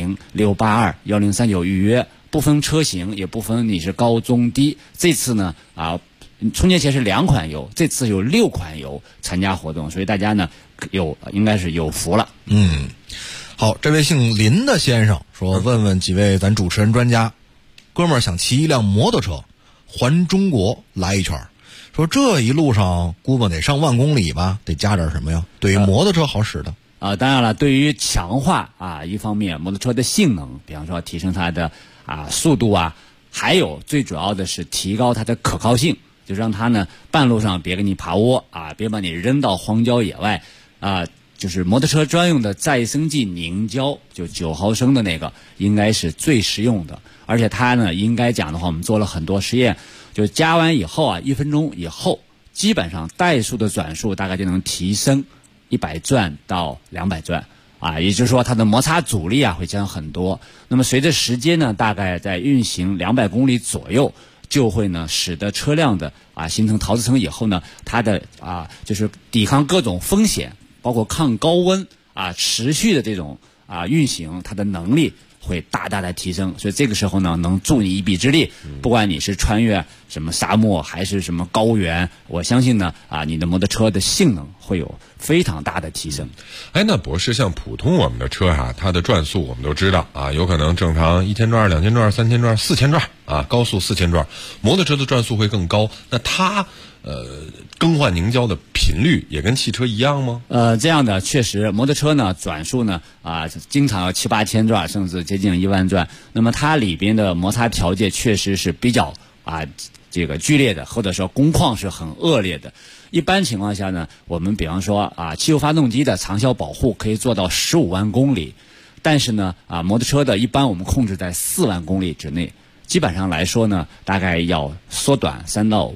400-682-1039预约，不分车型，也不分你是高中低。这次呢春节前是2款油，这次有6款油参加活动，所以大家呢应该是有福了。 好，这位姓林的先生说，问问几位咱主持人专家，哥们儿想骑一辆摩托车环中国来一圈，说这一路上估摸得上万公里吧，得加点什么呀？对于摩托车好使的当然了，对于强化一方面摩托车的性能，比方说提升它的速度还有最主要的是提高它的可靠性，就让它呢半路上别给你爬窝别把你扔到荒郊野外就是摩托车专用的再生剂凝胶，就9毫升的那个，应该是最实用的。而且它呢，应该讲的话，我们做了很多实验，就加完以后1分钟以后，基本上怠速的转速大概就能提升100转到200转也就是说它的摩擦阻力会降很多。那么随着时间呢，大概在运行200公里左右，就会呢使得车辆的形成陶瓷层以后呢，它的就是抵抗各种风险，包括抗高温持续的这种运行，它的能力会大大的提升。所以这个时候呢，能助你一臂之力。不管你是穿越什么沙漠还是什么高原，我相信呢你的摩托车的性能会有非常大的提升。 那博士，像普通我们的车它的转速我们都知道有可能正常1000转、2000转、3000转、4000转高速4000转，摩托车的转速会更高。那它更换凝胶的频率也跟汽车一样吗？ 这样的确实，摩托车呢转速呢经常要7、8千转，甚至接近1万转。那么它里边的摩擦条件确实是比较这个剧烈的，或者说工况是很恶劣的。一般情况下呢，我们比方说汽油发动机的长效保护可以做到15万公里，但是呢摩托车的一般我们控制在4万公里之内。基本上来说呢，大概要缩短3到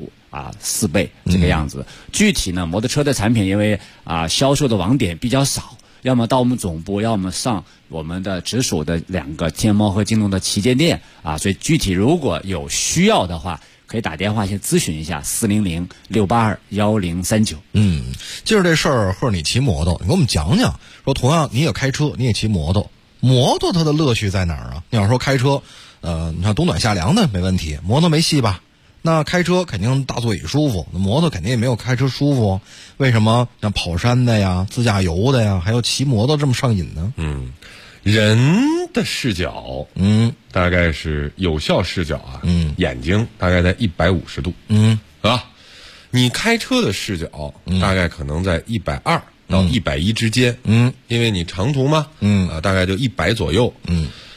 4倍这个样子。具体呢，摩托车的产品因为销售的网点比较少，要么到我们总部，要么上我们的直属的2个天猫和京东的旗舰店所以具体如果有需要的话，可以打电话先咨询一下400-682-1039。 今儿这事儿，或者你骑摩托，你给我们讲讲，说同样你也开车，你也骑摩托，摩托它的乐趣在哪儿你要说开车你看冬暖夏凉的没问题，摩托没戏吧？那开车肯定大座椅舒服，那摩托肯定也没有开车舒服。为什么像跑山的呀、自驾游的呀，还有骑摩托这么上瘾呢？ 人的视角大概是有效视角眼睛大概在150度你开车的视角大概可能在120到110之间因为你长途嘛大概就100左右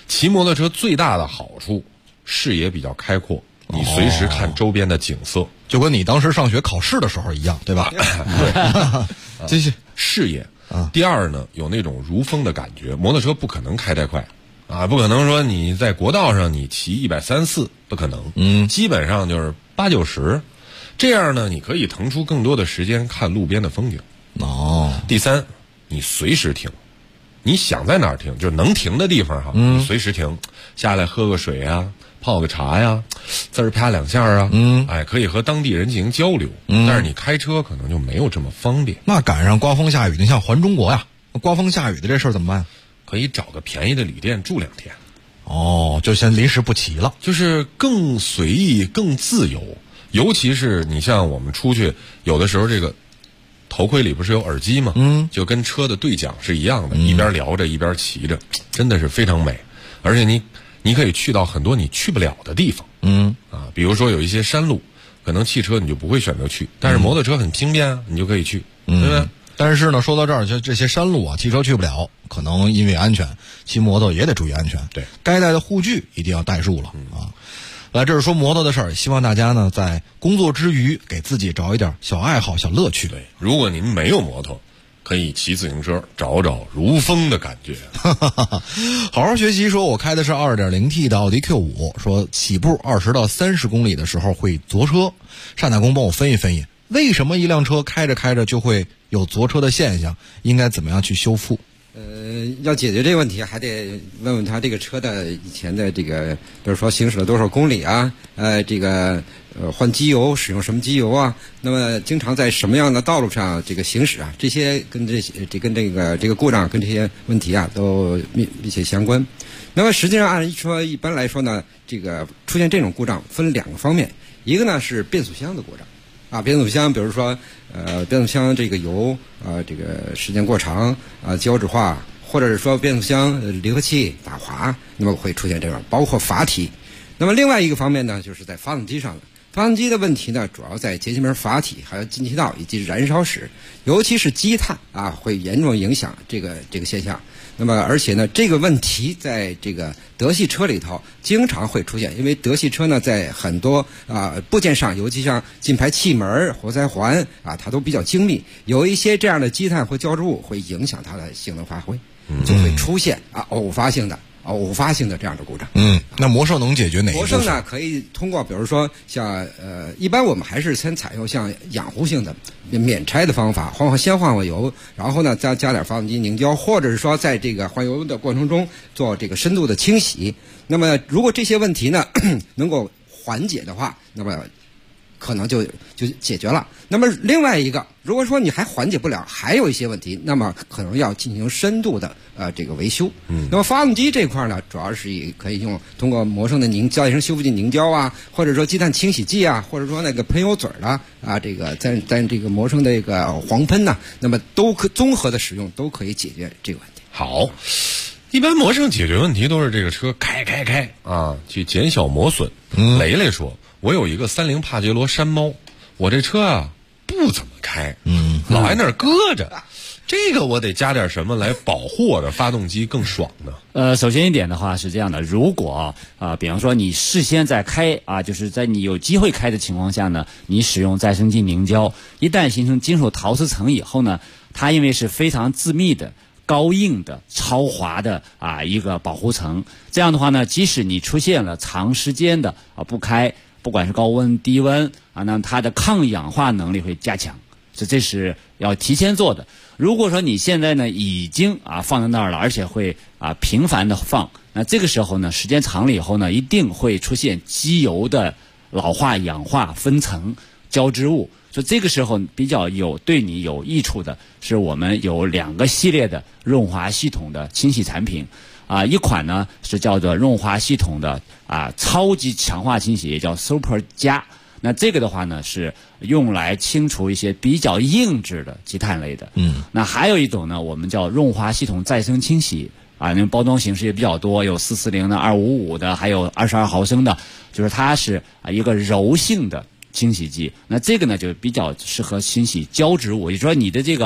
骑摩托车最大的好处，视野比较开阔，你随时看周边的景色， 就跟你当时上学考试的时候一样，对吧？ 对，这是视野。第二呢，有那种如风的感觉，摩托车不可能开太快。不可能说你在国道上你骑130、140，不可能。基本上就是80、90，这样呢，你可以腾出更多的时间看路边的风景。第三，你随时停，你想在哪儿停，就是能停的地方哈，你随时停，下来喝个水啊，泡个茶呀，滋儿啪两下啊，可以和当地人进行交流。但是你开车可能就没有这么方便。 那赶上刮风下雨，你像环中国呀，刮风下雨的这事儿怎么办？ 可以找个便宜的旅店住2天。 就先临时不骑了， 就是更随意、更自由。尤其是你像我们出去，有的时候这个头盔里不是有耳机吗？就跟车的对讲是一样的，一边聊着一边骑着，真的是非常美。而且你可以去到很多你去不了的地方。比如说有一些山路，可能汽车你就不会选择去，但是摩托车很轻便啊，你就可以去，对不对？ 但是呢，说到这儿，就这些山路啊，汽车去不了，可能因为安全，骑摩托也得注意安全。 对， 该带的护具一定要带住了来，这是说摩托的事儿，希望大家呢在工作之余给自己找一点小爱好、小乐趣。 对，如果您没有摩托，可以骑自行车找找如风的感觉。 好好学习说，我开的是 2.0T 的奥迪 Q5， 说起步20到30公里的时候会左车。单大工帮我分析，为什么一辆车开着开着就会有左车的现象？应该怎么样去修复？ 要解决这个问题，还得问问他这个车的以前的这个，比如说行驶了多少公里啊，换机油使用什么机油啊？那么经常在什么样的道路上这个行驶啊？这些跟这个故障跟这些问题啊都密切相关。那么实际上一般来说呢，这个出现这种故障分2个方面，一个呢是变速箱的故障。变速箱，比如说，变速箱这个油这个时间过长胶质化，或者是说变速箱离合器打滑，那么会出现这种，包括阀体。那么另外一个方面呢，就是在发动机上了。发动机的问题呢，主要在节气门阀体、还有进气道以及燃烧室，尤其是积碳会严重影响这个现象。那么而且呢，这个问题在这个德系车里头经常会出现，因为德系车呢在很多部件上，尤其像进排气门、活塞环它都比较精密，有一些这样的积碳或胶质物会影响它的性能发挥，就会出现偶发性的这样的故障。 那魔圣能解决哪一部分？ 魔圣呢，可以通过比如说像一般我们还是先采用像养护性的免拆的方法，先换油，然后呢再加点发动机凝胶，或者是说在这个换油的过程中做这个深度的清洗。那么如果这些问题呢能够缓解的话，那么可能就解决了。那么另外一个，如果说你还缓解不了，还有一些问题，那么可能要进行深度的这个维修。那么发动机这块呢，主要是可以通过魔圣的胶液修复剂凝胶或者说积碳清洗剂或者说那个喷油嘴这个在这个魔圣的这个黄喷那么都可综合的使用都可以解决这个问题。 好。一般魔圣解决问题都是这个车开去减小磨损。雷雷说，我有一个30帕杰罗山猫，我这车不怎么开，老挨那儿搁着，这个我得加点什么来保护我的发动机更爽呢？ 首先一点的话是这样的，如果比方说你事先在开就是在你有机会开的情况下呢，你使用再生剂凝胶，一旦形成金属陶瓷层以后呢，它因为是非常致密的高硬的超滑的一个保护层，这样的话呢，即使你出现了长时间的不开，不管是高温低温那它的抗氧化能力会加强，这是要提前做的。如果说你现在呢已经放在那儿了，而且会频繁的放，那这个时候呢时间长了以后呢，一定会出现机油的老化、氧化、分层、胶质物。所以这个时候比较对你有益处的是，我们有2个系列的润滑系统的清洗产品一款呢是叫做润滑系统的超级强化清洗，也叫 Super 加。那这个的话呢是用来清除一些比较硬质的积碳类的。那还有一种呢，我们叫润滑系统再生清洗那包装形式也比较多，有440的、255的，还有22毫升的，就是它是一个柔性的清洗剂。那这个呢就比较适合清洗胶质物，也就是说你的这个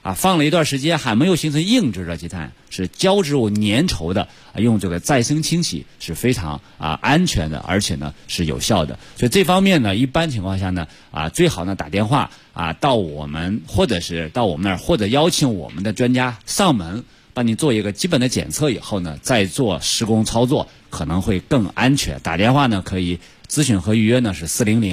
放了一段时间还没有形成硬质的积碳，是胶质物粘稠的，用这个再生清洗是非常安全的，而且呢是有效的。所以这方面呢，一般情况下呢最好呢打电话到我们，或者是到我们那儿，或者邀请我们的专家上门帮你做一个基本的检测以后呢，再做施工操作可能会更安全。打电话呢可以咨询和预约呢是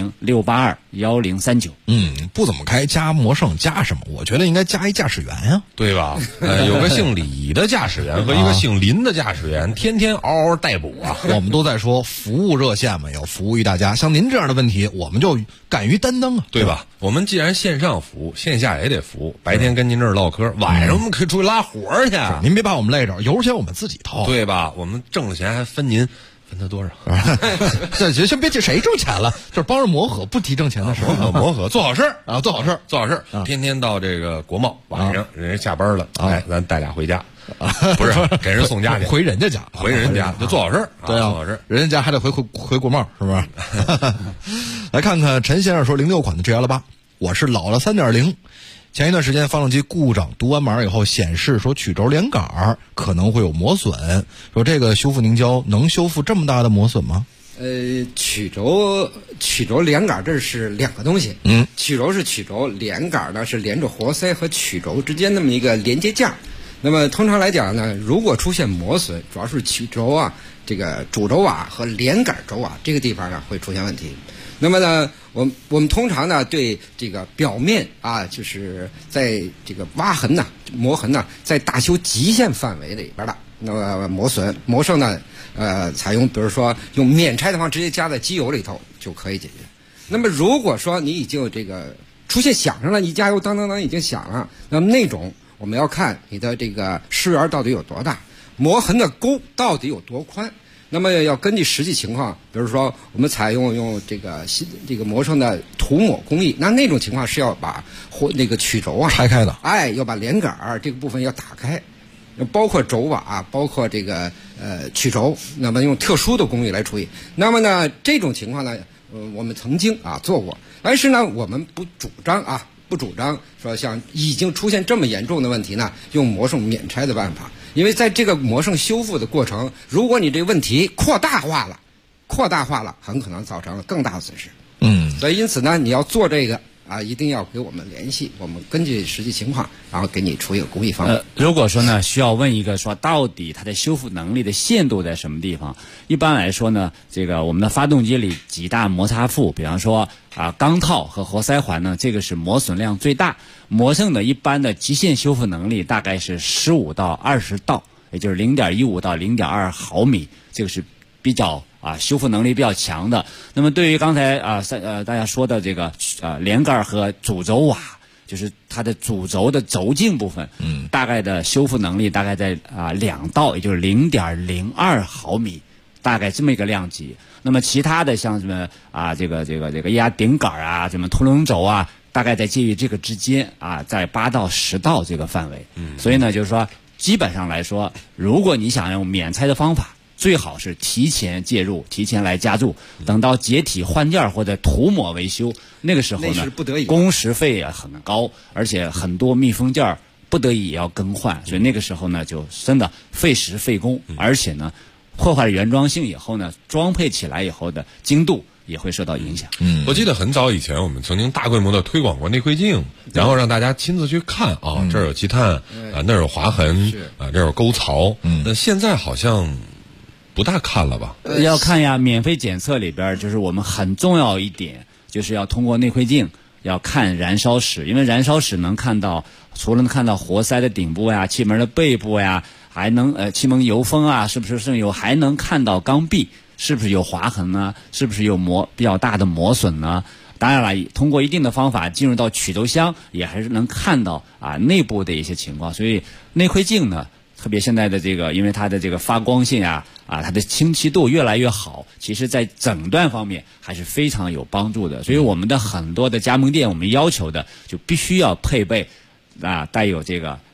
400-682-1039。 不怎么开加魔圣加什么？我觉得应该加一驾驶员呀， 对吧？有个姓李的驾驶员和一个姓林的驾驶员，天天嗷嗷待哺啊。 我们都在说服务热线嘛，要服务于大家。像您这样的问题，我们就敢于担当啊， 对吧？我们既然线上服务，线下也得服务。白天跟您这儿唠嗑，晚上我们可以出去拉活去。 您别把我们累着，油钱我们自己掏， 对吧？我们挣了钱还分您。分他多少？ 这先别提谁挣钱了，就是帮着磨合，不提挣钱的事。 磨合，做好事啊，做好事， 做好事。天天到这个国贸，晚上人家下班了，咱带俩回家，不是给人送家去， 回人家家， 回人家就做好事。 对啊， 做好事， 人家家还得回国贸，是不是？来看看陈先生说06款的 G8，我是老了3.0。前一段时间发动机故障，读完码以后显示说曲轴连杆可能会有磨损，说这个修复凝胶能修复这么大的磨损吗？ 曲轴连杆这是两个东西。曲轴是曲轴，连杆呢是连着活塞和曲轴之间那么一个连接架。那么通常来讲呢，如果出现磨损，主要是曲轴这个主轴瓦和连杆轴瓦这个地方呢会出现问题。那么呢，我们通常呢对这个表面就是在这个挖痕磨痕在大修极限范围里边的那么磨损磨胜呢，采用比如说用免拆的方直接加在机油里头就可以解决。那么如果说你已经这个出现响声了，你加油当当当已经响了，那么那种我们要看你的这个湿源到底有多大，磨痕的沟到底有多宽。那么要根据实际情况，比如说我们采用这个磨胜的涂抹工艺，那种情况是要把那个曲轴拆开的， 要把连杆这个部分要打开，包括轴瓦，包括这个曲轴，那么用特殊的工艺来处理。那么呢，这种情况呢，我们曾经做过，但是呢，我们不主张说像已经出现这么严重的问题呢，用磨胜免拆的办法。因为在这个磨胜修复的过程，如果你这个问题扩大化了，很可能造成了更大的损失。所以因此呢，你要做这个一定要给我们联系，我们根据实际情况，然后给你出一个工艺方案。 如果说呢，需要问一个说到底它的修复能力的限度在什么地方？一般来说呢，这个我们的发动机里几大摩擦副，比方说钢套和活塞环呢，这个是磨损量最大。磨胜的一般的极限修复能力大概是15到20道，也就是0.15到0.2毫米，这个是比较修复能力比较强的。那么对于刚才大家说的这个连杆和主轴瓦，就是它的主轴的轴径部分，大概的修复能力大概在2道，也就是0.02毫米，大概这么一个量级。那么其他的像什么这个压顶杆什么凸轮轴大概在介于这个之间在8到10道这个范围。所以呢，就是说基本上来说，如果你想用免拆的方法，最好是提前介入，提前来加注，等到解体换件或者涂抹维修，那个时候呢，工时费也很高，而且很多密封件不得已也要更换，所以那个时候呢，就真的费时费工，而且呢，破坏了原装性以后呢，装配起来以后的精度也会受到影响。 我记得很早以前我们曾经大规模的推广过内窥镜，然后让大家亲自去看这儿有积碳那儿有划痕这儿有沟槽。那现在好像不大看了吧？ 要看呀，免费检测里边就是我们很重要一点，就是要通过内窥镜要看燃烧室，因为燃烧室能看到，除了能看到活塞的顶部气门的背部还能气门油封是不是有，还能看到缸壁是不是有划痕呢？是不是有比较大的磨损呢？当然了，通过一定的方法进入到曲轴箱，也还是能看到内部的一些情况。所以内窥镜呢，特别现在的这个，因为它的这个发光性它的清晰度越来越好，其实在诊断方面还是非常有帮助的。所以我们的很多的加盟店，我们要求的就必须要配备带有这个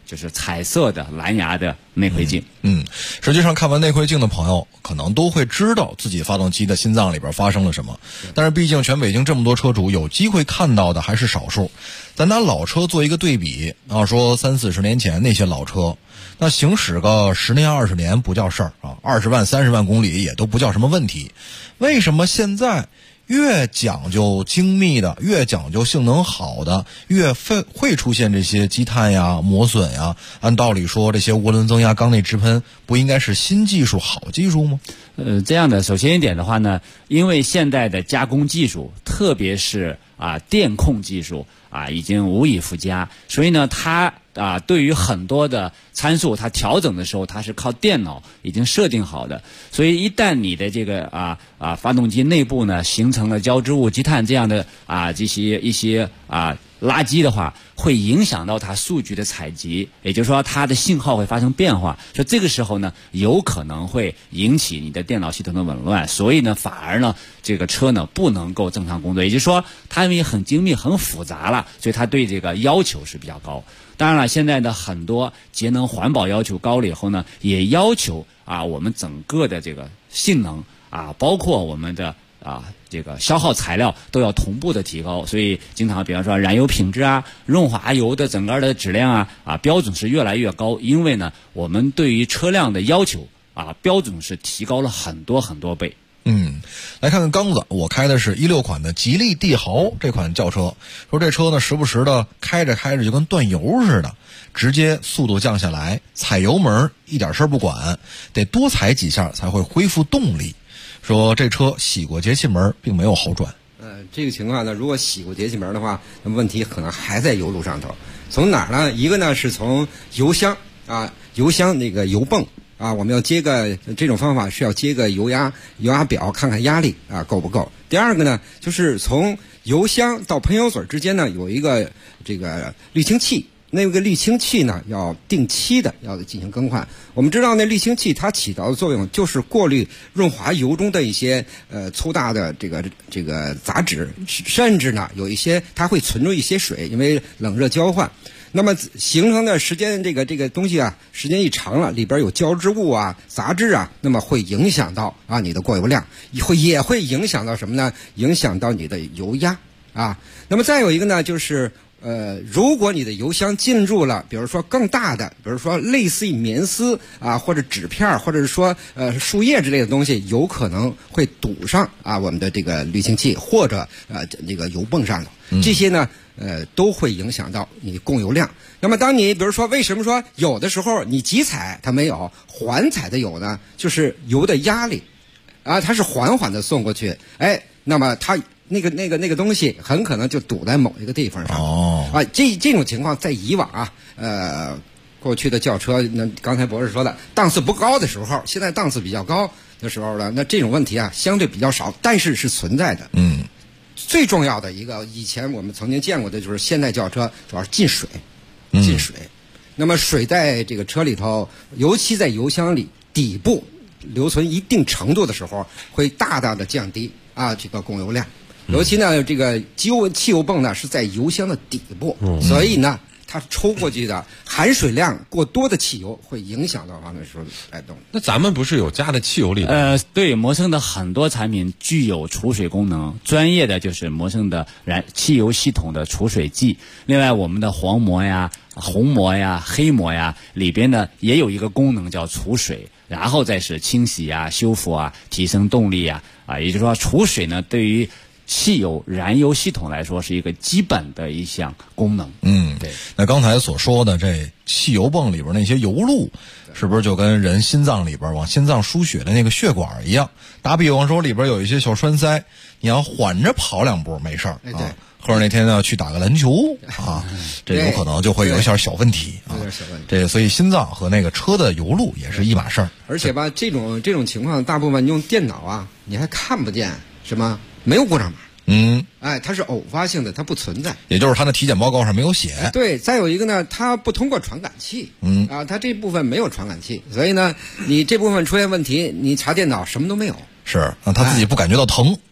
就是彩色的蓝牙的内窥镜。 实际上看完内窥镜的朋友可能都会知道自己发动机的心脏里边发生了什么，但是毕竟全北京这么多车主有机会看到的还是少数。咱拿老车做一个对比啊，说30-40年前那些老车，那行驶个10年20年不叫事儿啊，20万30万公里也都不叫什么问题。为什么现在越讲究精密的，越讲究性能好的，越会出现这些积碳呀、磨损呀？按道理说，这些涡轮增压、缸内直喷不应该是新技术、好技术吗？ 这样的，首先一点的话呢，因为现代的加工技术，特别是电控技术已经无以复加，所以呢，它对于很多的参数，它调整的时候，它是靠电脑已经设定好的。所以一旦你的这个发动机内部呢形成了胶质物、积碳这样的这些一些垃圾的话，会影响到它数据的采集，也就是说它的信号会发生变化。所以这个时候呢，有可能会引起你的电脑系统的紊乱，所以呢，反而呢，这个车呢不能够正常工作。也就是说，它因为很精密、很复杂了，所以它对这个要求是比较高。当然了，现在的很多节能环保要求高了以后呢，也要求我们整个的这个性能包括我们的这个消耗材料都要同步的提高，所以经常比方说燃油品质润滑油的整个的质量标准是越来越高，因为呢我们对于车辆的要求标准是提高了很多很多倍。 来看看刚子，我开的是16款的吉利帝豪这款轿车，说这车呢时不时的开着开着就跟断油似的，直接速度降下来，踩油门一点事儿不管，得多踩几下才会恢复动力。说这车洗过节气门并没有好转。 这个情况呢，如果洗过节气门的话，那么问题可能还在油路上头。从哪儿呢？一个呢是从油箱油箱那个油泵我们要接个这种方法是要接个油压表，看看压力够不够。第二个呢，就是从油箱到喷油嘴之间呢有一个这个滤清器。那个滤清器呢，要定期的要进行更换。我们知道，那滤清器它起到的作用就是过滤润滑油中的一些粗大的这个杂质，甚至呢有一些它会存住一些水，因为冷热交换。那么形成的时间这个东西时间一长了，里边有胶质物杂质那么会影响到你的过油量，也会影响到什么呢？影响到你的油压那么再有一个呢，就是如果你的油箱进入了，比如说更大的，比如说类似于棉丝或者纸片，或者是说树叶之类的东西，有可能会堵上我们的这个滤清器或者这个油泵上头，这些呢都会影响到你供油量。那么当你比如说为什么说有的时候你急踩它没有，缓踩的有呢？就是油的压力它是缓缓的送过去，那么它那个东西很可能就堵在某一个地方上。这种情况在以往过去的轿车，那刚才博士说的档次不高的时候，现在档次比较高的时候呢，那这种问题相对比较少，但是是存在的。最重要的一个，以前我们曾经见过的就是现代轿车主要是进水。那么水在这个车里头，尤其在油箱里底部留存一定程度的时候，会大大的降低这个供油量。尤其呢，这个汽油泵呢是在油箱的底部，所以呢，它抽过去的含水量过多的汽油会影响到那时候带动。 那咱们不是有加的汽油里？ 对，摩生的很多产品具有储水功能，专业的就是摩生的汽油系统的储水剂。另外，我们的黄膜红膜黑膜里边呢也有一个功能叫储水，然后再是清洗修复提升动力也就是说储水呢对于汽油燃油系统来说是一个基本的一项功能。对。 那刚才所说的这汽油泵里边那些油路，是不是就跟人心脏里边往心脏输血的那个血管一样？打比方说里边有一些小栓塞，你要缓着跑2步没事儿或者那天要去打个篮球这有可能就会有一下小问题这所以心脏和那个车的油路也是一码事儿。 而且这种情况，大部分用电脑你还看不见什么，没有故障码。它是偶发性的，它不存在。 也就是它的体检报告上没有写。 对，再有一个呢，它不通过传感器。它这部分没有传感器，所以呢，你这部分出现问题，你查电脑什么都没有。 是，他自己不感觉到疼。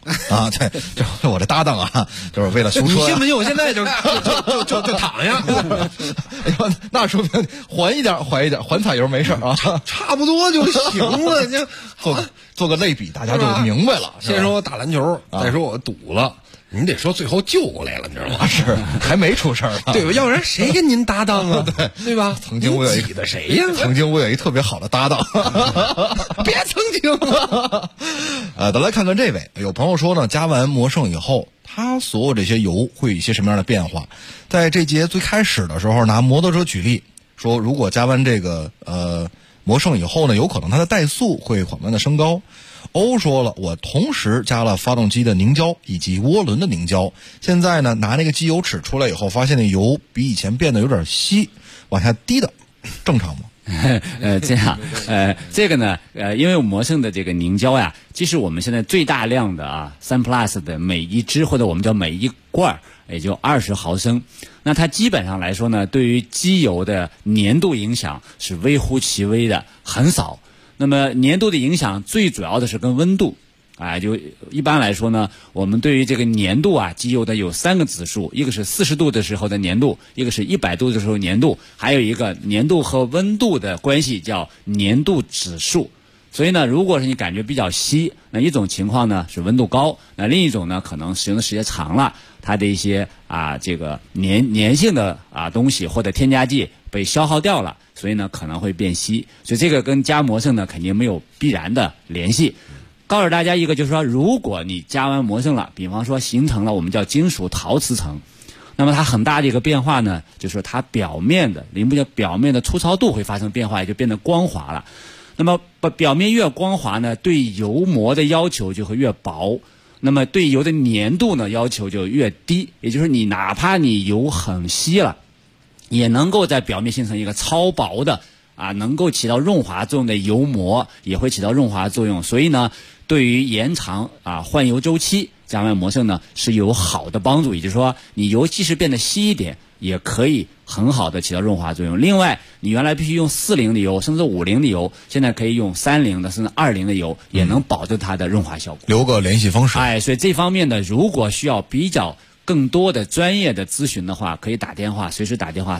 啊，对，这我这搭档啊，就是为了修车。 你信不信我现在就躺下？ 哎呦，那说明缓一点，缓踩油没事啊， 差不多就行了。你做个类比，大家就明白了。 先说我打篮球，再说我赌了。您得说最后救过来了，你知道吗？ 是还没出事儿呢， 对吧？要不然谁跟您搭档啊？对吧？ 曾经我有一个谁呀？ 曾经我有一特别好的搭档， 别曾经了。 咱来看看这位，有朋友说呢，加完魔圣以后，他所有这些油会有一些什么样的变化？在这节最开始的时候，拿摩托车举例，说如果加完这个魔圣以后呢，有可能它的怠速会缓慢的升高。欧说了，我同时加了发动机的凝胶以及涡轮的凝胶，现在呢拿那个机油尺出来以后，发现那油比以前变得有点稀，往下滴的，正常吗？ 这样，这个呢，因为魔圣的这个凝胶呀，即使我们现在最大量的3 Plus 的每一支或者我们叫每一罐也就20毫升，那它基本上来说呢，对于机油的粘度影响是微乎其微的，很少。那么粘度的影响最主要的是跟温度，就一般来说呢，我们对于这个粘度机油的有3个指数，一个是40度的时候的粘度，一个是100度的时候粘度，还有一个粘度和温度的关系叫粘度指数。所以呢，如果是你感觉比较稀，那一种情况呢是温度高，那另一种呢可能使用的时间长了，它的一些这个粘性的东西或者添加剂被消耗掉了，所以呢可能会变稀。所以这个跟加魔圣呢肯定没有必然的联系。告诉大家一个，就是说，如果你加完魔圣了，比方说形成了我们叫金属陶瓷层，那么它很大的一个变化呢，就是它表面的零部件表面的粗糙度会发生变化，也就变得光滑了。那么表面越光滑呢，对油膜的要求就会越薄，那么对油的粘度呢要求就越低。也就是你哪怕你油很稀了，也能够在表面形成一个超薄的能够起到润滑作用的油膜，也会起到润滑作用。所以呢，对于延长换油周期，加完魔圣呢是有好的帮助。也就是说，你油即使变得稀一点，也可以很好的起到润滑作用。另外，你原来必须用40的油，甚至50的油，现在可以用30的甚至20的油，也能保证它的润滑效果。 留个联系方式。 所以这方面呢，如果需要比较更多的专业的咨询的话，可以打电话，随时打电话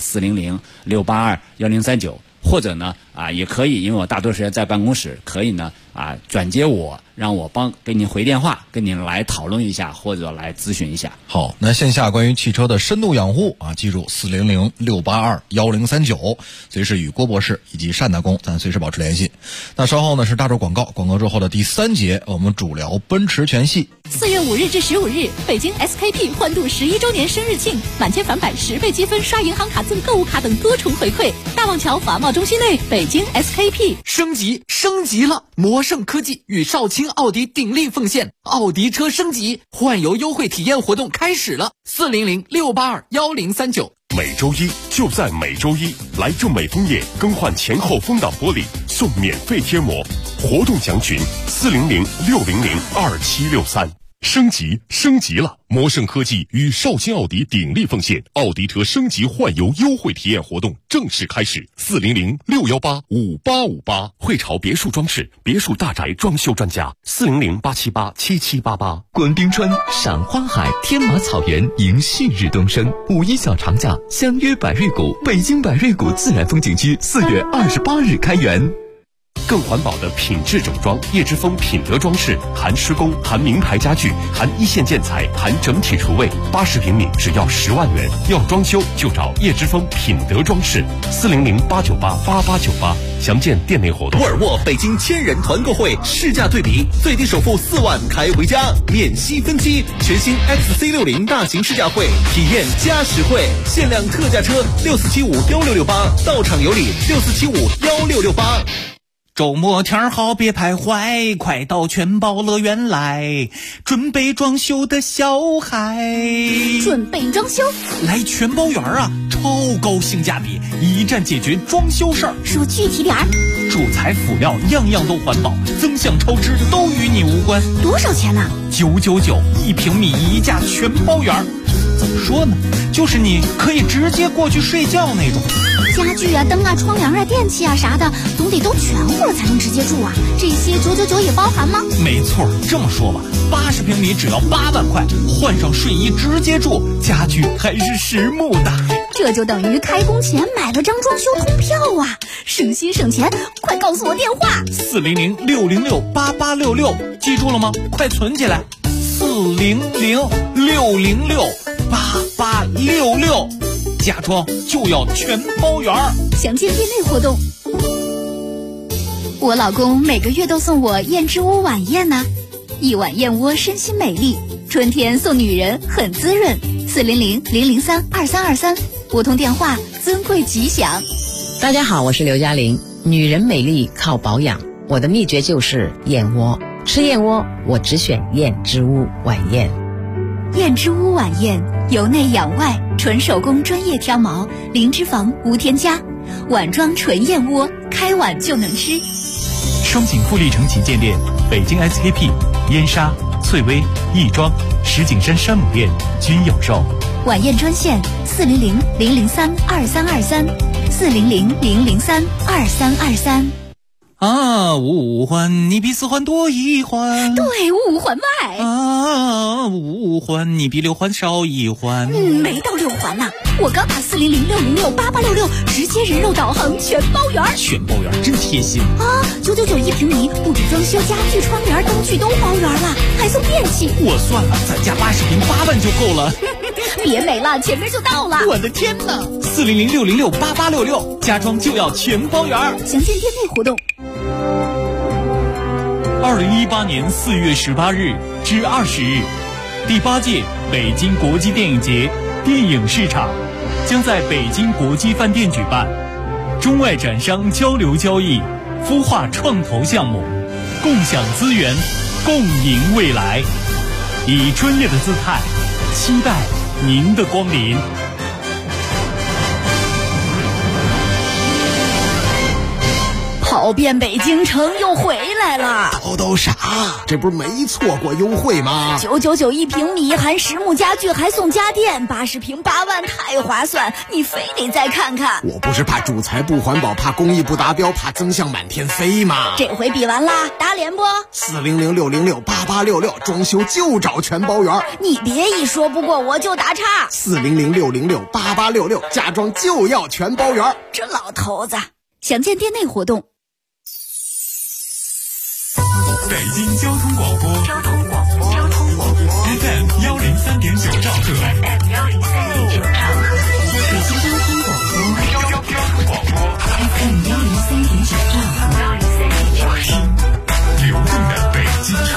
400-682-1039，或者呢也可以，因为我大多时间在办公室，可以呢转接我，让我给您回电话，跟您来讨论一下，或者来咨询一下。 好，那线下关于汽车的深度养护记住400-682-1039，随时与郭博士以及单大公咱随时保持联系。那稍后呢是大众广告，广告之后的第3节，我们主聊奔驰全系。 4月5日至15日，北京 SKP 欢度11周年生日庆，满千返百10倍积分，刷银行卡赠购物卡等多重回馈。大望桥华贸中心内，北京 SKP 升级了！魔圣科技与少卿奥迪鼎力奉献，奥迪车升级换油优惠体验活动开始了，400-682-1039。 每周一就在每周一，来正美枫叶更换前后风挡玻璃送免费贴膜，活动详询400-600-2763。升级了！魔圣科技与少卿奥迪鼎力奉献，奥迪车升级换油优惠体验活动正式开始，400-618-5858。汇潮别墅装饰，别墅大宅装修专家，400-878-7788。 观冰川、赏花海、天马草原，迎旭日东升。5·1小长假，相约百瑞谷，北京百瑞谷自然风景区4月28日开园。 更环保的品质整装，叶之峰品德装饰，含施工，含名牌家具，含一线建材，含整体厨卫，80平米只要10万元。要装修就找叶之峰品德装饰，400-898-8898。详见店内活动。 沃尔沃北京1000人团购会，试驾对比，最低首付4万开回家，免息分期。全新 XC60 大型试驾会，体验加实惠，限量特价车64751668，到场有礼64751668。 周末天好别徘徊，快到全宝乐园来，准备装修的小孩。 准备装修来全宝园超高性价比，一站解决装修事儿。 说具体点儿。 主材辅料样样都环保，增项超支都与你无关。 多少钱呢？ 999，1平米1价全包园。 说呢？就是你可以直接过去睡觉那种。 家具啊、灯啊、窗帘啊、电器啊啥的，总得都全乎了才能直接住啊。这些999也包含吗？ 没错，这么说吧，80平米只要8万块，换上睡衣直接住，家具还是实木的。 这就等于开工前买了张装修通票啊，省心省钱！快告诉我电话 ：400-606-8866，记住了吗？快存起来，400-606-8866，家装就要全包圆。 详见店内活动。我老公每个月都送我燕之屋晚宴呢，一碗燕窝身心美丽，春天送女人很滋润。400-003-2323，拨通电话，尊贵吉祥。 大家好，我是刘嘉玲。女人美丽靠保养，我的秘诀就是燕窝。吃燕窝，我只选燕之屋晚宴。 燕之屋晚宴，由内养外，纯手工专业挑毛，零脂肪无添加，碗装纯燕窝，开碗就能吃。 双井富力城旗舰店、北京 SKP、燕莎、翠微、亦庄、石景山山姆店均有售。 晚宴专线400-003-2323，400-003-2323。 啊，五环你比4环多1环， 对，5环外。 啊，5环你比6环少1环。 没到6环呢。我刚打400-606-8866，直接人肉导航全包圆。 全包圆真贴心啊！999一平米，不止装修，家具、窗帘、灯具都包圆了，还送电器。 我算了，咱家80平8万就够了。 别美了，前面就到了。 我的天哪！400-606-8866，家装就要全包圆。 详见店内活动。 2018年4月18日至20日，第8届北京国际电影节电影市场将在北京国际饭店举办，中外展商交流交易，孵化创投项目，共享资源，共赢未来。以专业的姿态，期待您的光临。 跑遍北京城又回来了。 叨啥？这不是没错过优惠吗 ？999一平米，含实木家具，还送家电，80平8万，太划算！你非得再看看。 我不是怕主材不环保，怕工艺不达标，怕增项满天飞吗？ 这回比完啦，打脸不 ？400-606-8866，装修就找全包圆。 你别一说不过我就打岔。 400-606-8866，家装就要全包圆。 这老头子，详见店内活动。 北京交通广播FM 103.9兆赫，北京交通广播 FM 103.9兆赫，听流动的北京城。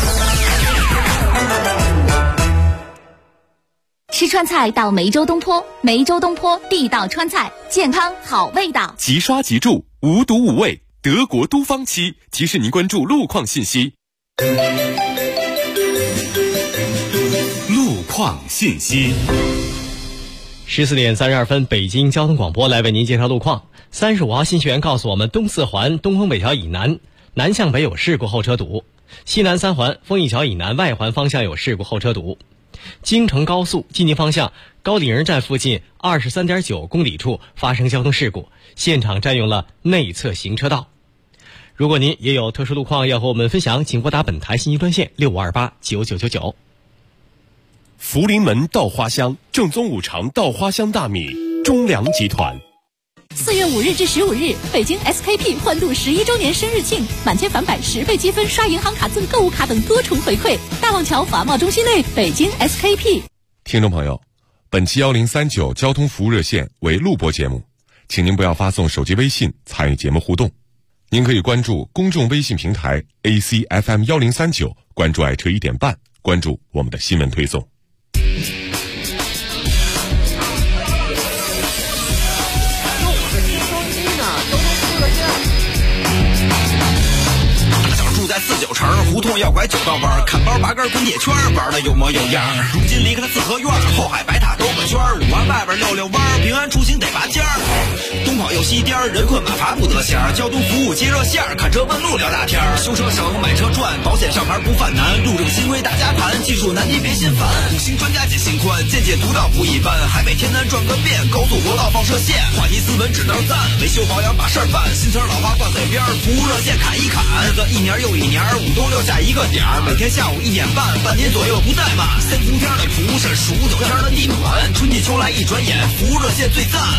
吃川菜到梅州东坡，梅州东坡地道川菜，健康好味道， 即刷即住，无毒无味。德国都方七提示您关注路况信息。 路况信息。 14点32分，北京交通广播来为您介绍路况。35号信息员告诉我们，东四环东风北桥以南南向北有事故后车堵，西南3环丰益桥以南外环方向有事故后车堵。京承高速进京方向高鼎人站附近23.9公里处发生交通事故，现场占用了内侧行车道。如果您也有特殊路况要和我们分享，请拨打本台信息专线65289999。 福临门稻花香，正宗五常稻花香大米，中粮集团。 4月5日至15日，北京 SKP 欢度11周年生日庆，满千返百10倍积分，刷银行卡赠购物卡等多重回馈。大望桥法贸中心内，北京 SKP。 听众朋友，本期1039交通服务热线为录播节目，请您不要发送手机微信参与节目互动。您可以关注公众微信平台 ACFM 1039，关注爱车1点半，关注我们的新闻推送。 住在49城，胡同要拐9道弯，看包拔根滚铁圈，玩的有模有样。如今离开了四合院，后海白塔都个圈儿，5环外边溜溜弯儿，平安出行得拔尖儿。东跑又西颠儿，人困马乏不得闲儿，交通服务接热线儿，看车问路聊大天儿，修车省买车赚，保险上牌不犯难，路政新规大家盘，技术难题别心烦，五星专家解心宽，见解独到不一般，海北天南转个遍，高速国道放射线，话题斯文指道赞，维修保养把事儿办，新词老话挂嘴边，服务热线砍一砍，日子一年又一年，5都留下一个点儿，每天下午1点半，半年左右不怠慢，3伏天的蒲是数9天的地暖，春季秋来一转眼，服务热线最赞。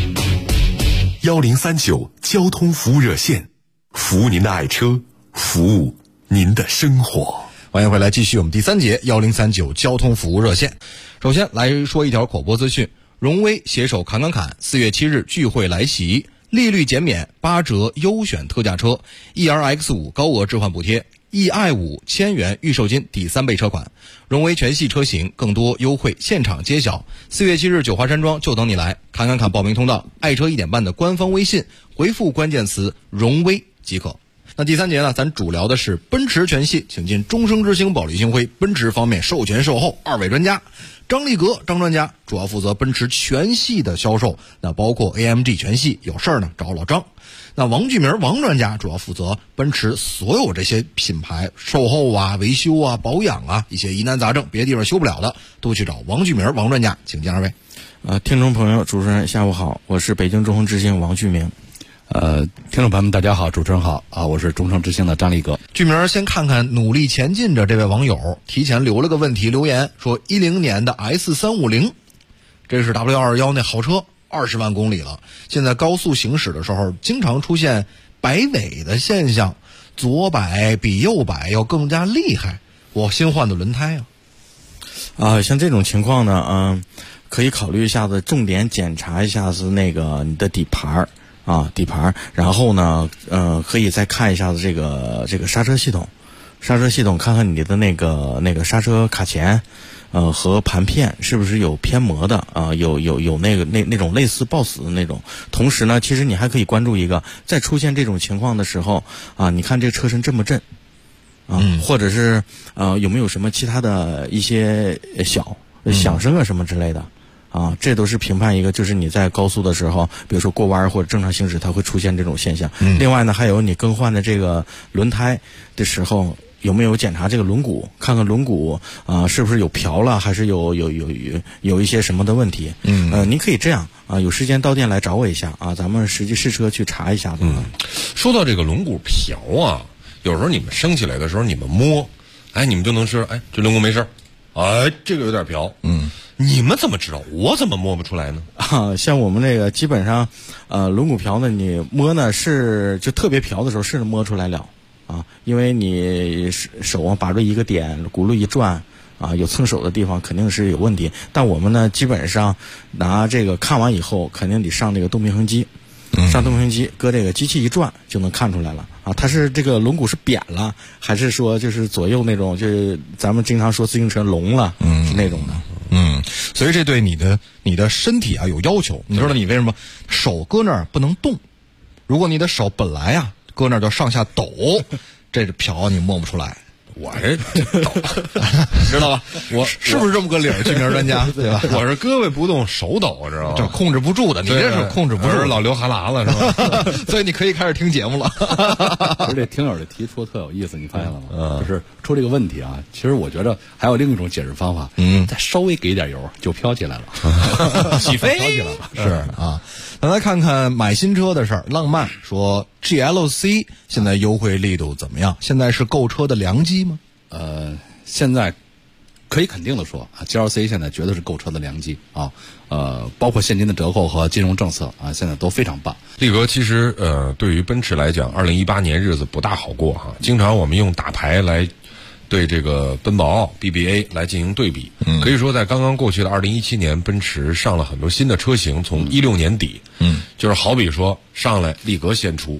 1039交通服务热线，服务您的爱车，服务您的生活。 欢迎回来，继续我们第3节1039交通服务热线。首先来说一条口播资讯：荣威携手侃，4月7日聚会来袭，利率减免，8折优选特价车 ，ERX5 高额置换补贴，eI51000元预售金抵3倍车款，荣威全系车型更多优惠现场揭晓。4月7日九华山庄就等你来，侃报名通道，爱车1点半的官方微信回复关键词荣威即可。那第3节呢，咱主聊的是奔驰全系，请进终生之星保利星辉奔驰方面授权售后2位专家，张立格张专家主要负责奔驰全系的销售，那包括 AMG 全系，有事儿呢找老张。那王巨明王专家主要负责奔驰所有这些品牌售后啊、维修啊、保养啊，一些疑难杂症别的地方修不了的都去找王巨明王专家，请进2位。 听众朋友，主持人下午好，我是北京中恒之星王巨明。听众朋友们大家好，主持人好啊，我是中诚之星的张立格。 巨明先看看努力前进着这位网友提前留了个问题留言，说10年的 S350， 这是 W221 那豪车，20万公里了，现在高速行驶的时候经常出现摆尾的现象，左摆比右摆要更加厉害，我新换的轮胎像这种情况呢，可以考虑一下子重点检查一下子那个你的底盘底盘，然后呢可以再看一下子这个刹车系统看看你的那个刹车卡钳和盘片是不是有偏磨的有那种类似抱死的那种。同时呢，其实你还可以关注一个，在出现这种情况的时候你看这个车身震不震或者是有没有什么其他的一些响声啊什么之类的这都是评判一个，就是你在高速的时候，比如说过弯或者正常行驶，它会出现这种现象。另外呢，还有你更换的这个轮胎的时候，有没有检查这个轮毂，看看轮毂是不是有瓢了，还是有一些什么的问题。您可以这样有时间到店来找我一下咱们实际试车去查一下子。 说到这个轮毂瓢有时候你们升起来的时候，你们摸，你们就能知道，这轮毂没事，这个有点瓢。你们怎么知道？我怎么摸不出来呢？ 像我们这个基本上，轮毂瓢呢，你摸呢是就特别瓢的时候是摸出来了因为你手把住一个点，轱辘一转有蹭手的地方肯定是有问题。但我们呢基本上拿这个看完以后，肯定得上这个动平衡机，上动平衡机搁这个机器一转就能看出来了它是这个轮毂是扁了，还是说就是左右那种，就是咱们经常说自行车聋了是那种的。 所以这对你的身体有要求。你知道你为什么手搁那儿不能动？如果你的手本来搁那儿就上下抖，这瓢你摸不出来。 我这抖， 知道吧？我是不是这么个理儿？巨名专家对吧？ 我是胳膊不动手抖，知道吗？ 这控制不住的，你这是控制不住， 老流哈喇子是吧？ 所以你可以开始听节目了。 而且听友的提出特有意思，你发现了吗？就是出这个问题其实我觉得还有另一种解释方法，再稍微给点油就飘起来了， 起飞飘起来了。 是咱来看看买新车的事儿。浪漫说 GLC 现在优惠力度怎么样？现在是购车的良机吗？ 现在可以肯定的说GLC 现在绝对是购车的良机包括现金的折扣和金融政策现在都非常棒。 立哥，其实对于奔驰来讲，2018年日子不大好过经常我们用打牌来对这个奔宝奥 BBA 来进行对比。可以说在刚刚过去的2017年，奔驰上了很多新的车型，从16年底就是好比说上来力格先出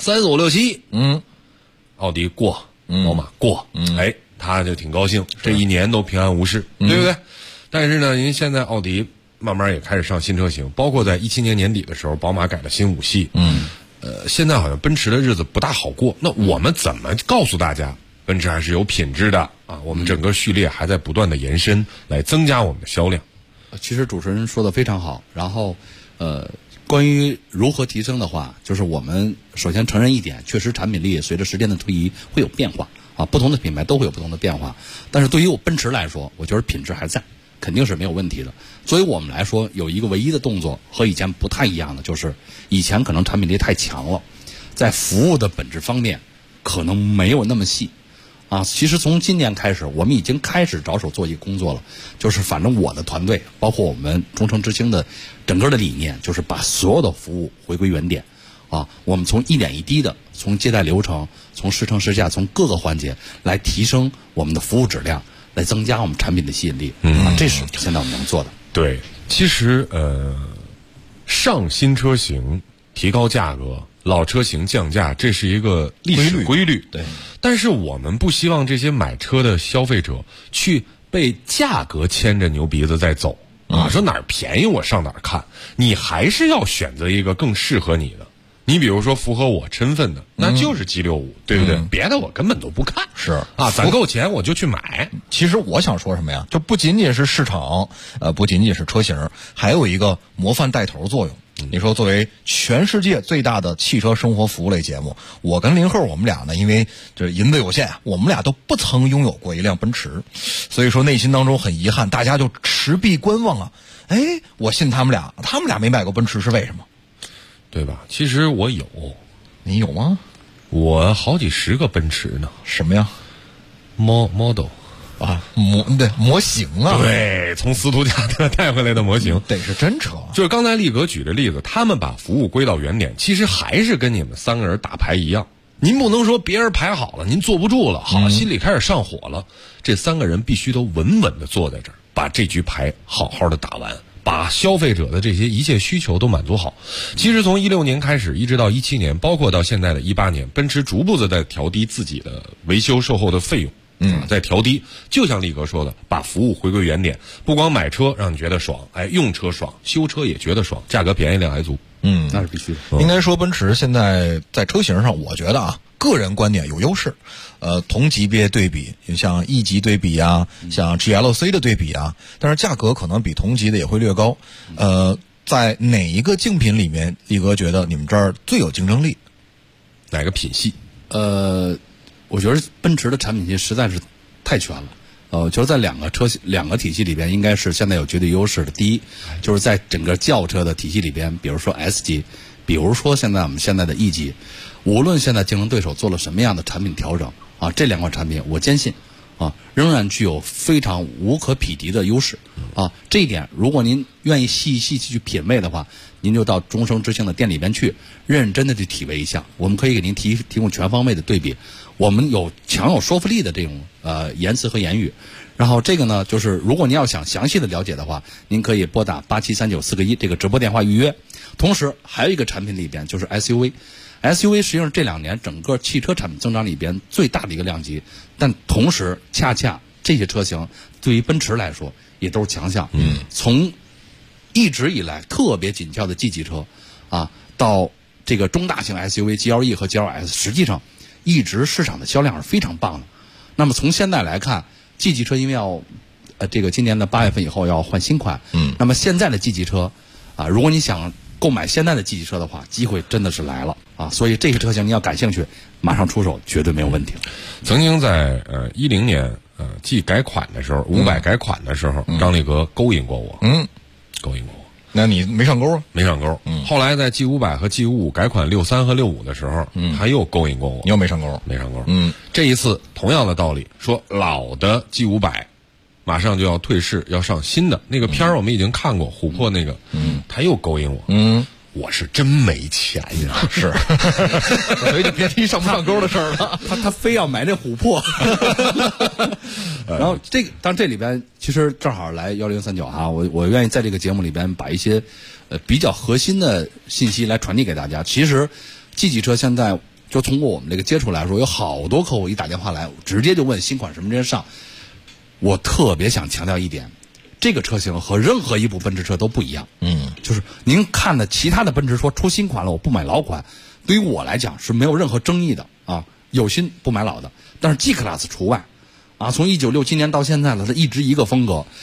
3、4、5、6、7奥迪过宝马过他就挺高兴，这一年都平安无事，对不对？但是呢，您现在奥迪慢慢也开始上新车型，包括在17年年底的时候，宝马改了新5系。现在好像奔驰的日子不大好过。那我们怎么告诉大家奔驰还是有品质的我们整个序列还在不断的延伸，来增加我们的销量。 其实主持人说的非常好。然后，关于如何提升的话，就是我们首先承认一点，确实产品力随着时间的推移会有变化啊，不同的品牌都会有不同的变化。但是对于我奔驰来说，我觉得品质还在，肯定是没有问题的。作为我们来说，有一个唯一的动作和以前不太一样的，就是以前可能产品力太强了，在服务的本质方面可能没有那么细。啊，其实从今年开始，我们已经开始着手做一个工作了，就是反正我的团队，包括我们中诚之星的整个的理念，就是把所有的服务回归原点。啊，我们从一点一滴的，从接待流程，从试乘试驾，从各个环节来提升我们的服务质量，来增加我们产品的吸引力。这是现在我们能做的。 对，其实上新车型提高价格，老车型降价，这是一个历史规律。 对， 但是我们不希望这些买车的消费者去被价格牵着牛鼻子在走啊，说哪儿便宜我上哪儿看，你还是要选择一个更适合你的。你比如说符合我身份的，那就是 G65，对不对？别的我根本都不看。 是啊，攒够钱我就去买。 其实我想说什么呀？就不仅仅是市场，不仅仅是车型，还有一个模范带头作用。你说，作为全世界最大的汽车生活服务类节目，我跟林鹤我们俩呢，因为这银子有限，我们俩都不曾拥有过一辆奔驰，所以说内心当中很遗憾，大家就持币观望啊。哎，我信他们俩没买过奔驰是为什么？ 对吧？其实我有。 你有吗？ 我好几十个奔驰呢。 什么呀 ？model 啊，模型啊。 对，从斯图加特带回来的模型， 得是真车。 就是刚才力哥举的例子，他们把服务归到原点，其实还是跟你们三个人打牌一样。您不能说别人排好了，您坐不住了，好，心里开始上火了。这三个人必须都稳稳的坐在这儿，把这局牌好好的打完。把消费者的这些一切需求都满足好。其实从16年开始，一直到17年，包括到现在的18年，奔驰逐步的在调低自己的维修售后的费用。在调低，就像力哥说的，把服务回归原点，不光买车让你觉得爽，哎，用车爽，修车也觉得爽，价格便宜量还足。 那是必须的。 应该说，奔驰现在在车型上，我觉得啊，个人观点有优势。同级别对比，像 E 级对比啊，像 GLC 的对比啊，但是价格可能比同级的也会略高。在哪一个竞品里面，力哥觉得你们这儿最有竞争力？ 哪个品系？ 我觉得奔驰的产品线实在是太全了。就是在两个体系里边，应该是现在有绝对优势的。第一，就是在整个轿车的体系里边，比如说 S 级，比如说现在我们现在的 E 级，无论现在竞争对手做了什么样的产品调整啊，这两款产品我坚信啊，仍然具有非常无可匹敌的优势啊。这一点，如果您愿意细去品味的话，您就到中升之星的店里边去，认真的去体味一下。我们可以给您提供全方位的对比，我们有强有说服力的这种言辞和言语。然后这个呢，就是如果您要想详细的了解的话，您可以拨打873941这个直播电话预约。同时还有一个产品里边就是 SUV 实际上这2年整个汽车产品增长里边最大的一个量级，但同时恰恰这些车型对于奔驰来说也都是强项。从一直以来特别紧俏的 G 级车啊，到这个中大型 SUV GLE 和 GLS， 实际上一直市场的销量是非常棒的。那么从现在来看 ，G 级车因为要这个今年的8月份以后要换新款，那么现在的 G 级车啊，如果你想购买现在的 G 级车的话，机会真的是来了啊！所以这个车型你要感兴趣，马上出手绝对没有问题。 曾经在10年G 改款的时候，500改款的时候，张力哥勾引过我，勾引过我。 那你没上钩啊？ 没上钩。后来在 G500和 G55改款63和65的时候，他又勾引过我， 你又没上钩， 没上钩。这一次同样的道理，说老的 G500。马上就要退市，要上新的那个片儿，我们已经看过琥珀那个，他又勾引我，我是真没钱呀， 是，所以就别提上不上钩的事儿了。 他非要买这琥珀，然后这个，当然这里边其实正好来1039哈，我愿意在这个节目里边把一些比较核心的信息来传递给大家。其实 G 级车现在就通过我们这个接触来说，有好多客户一打电话来，直接就问新款什么时间上。我特别想强调一点，这个车型和任何一部奔驰车都不一样。就是您看的其他的奔驰说出新款了，我不买老款，对于我来讲是没有任何争议的啊，有新不买老的。但是 G Class 除外啊，从1967年到现在了，它一直一个风格。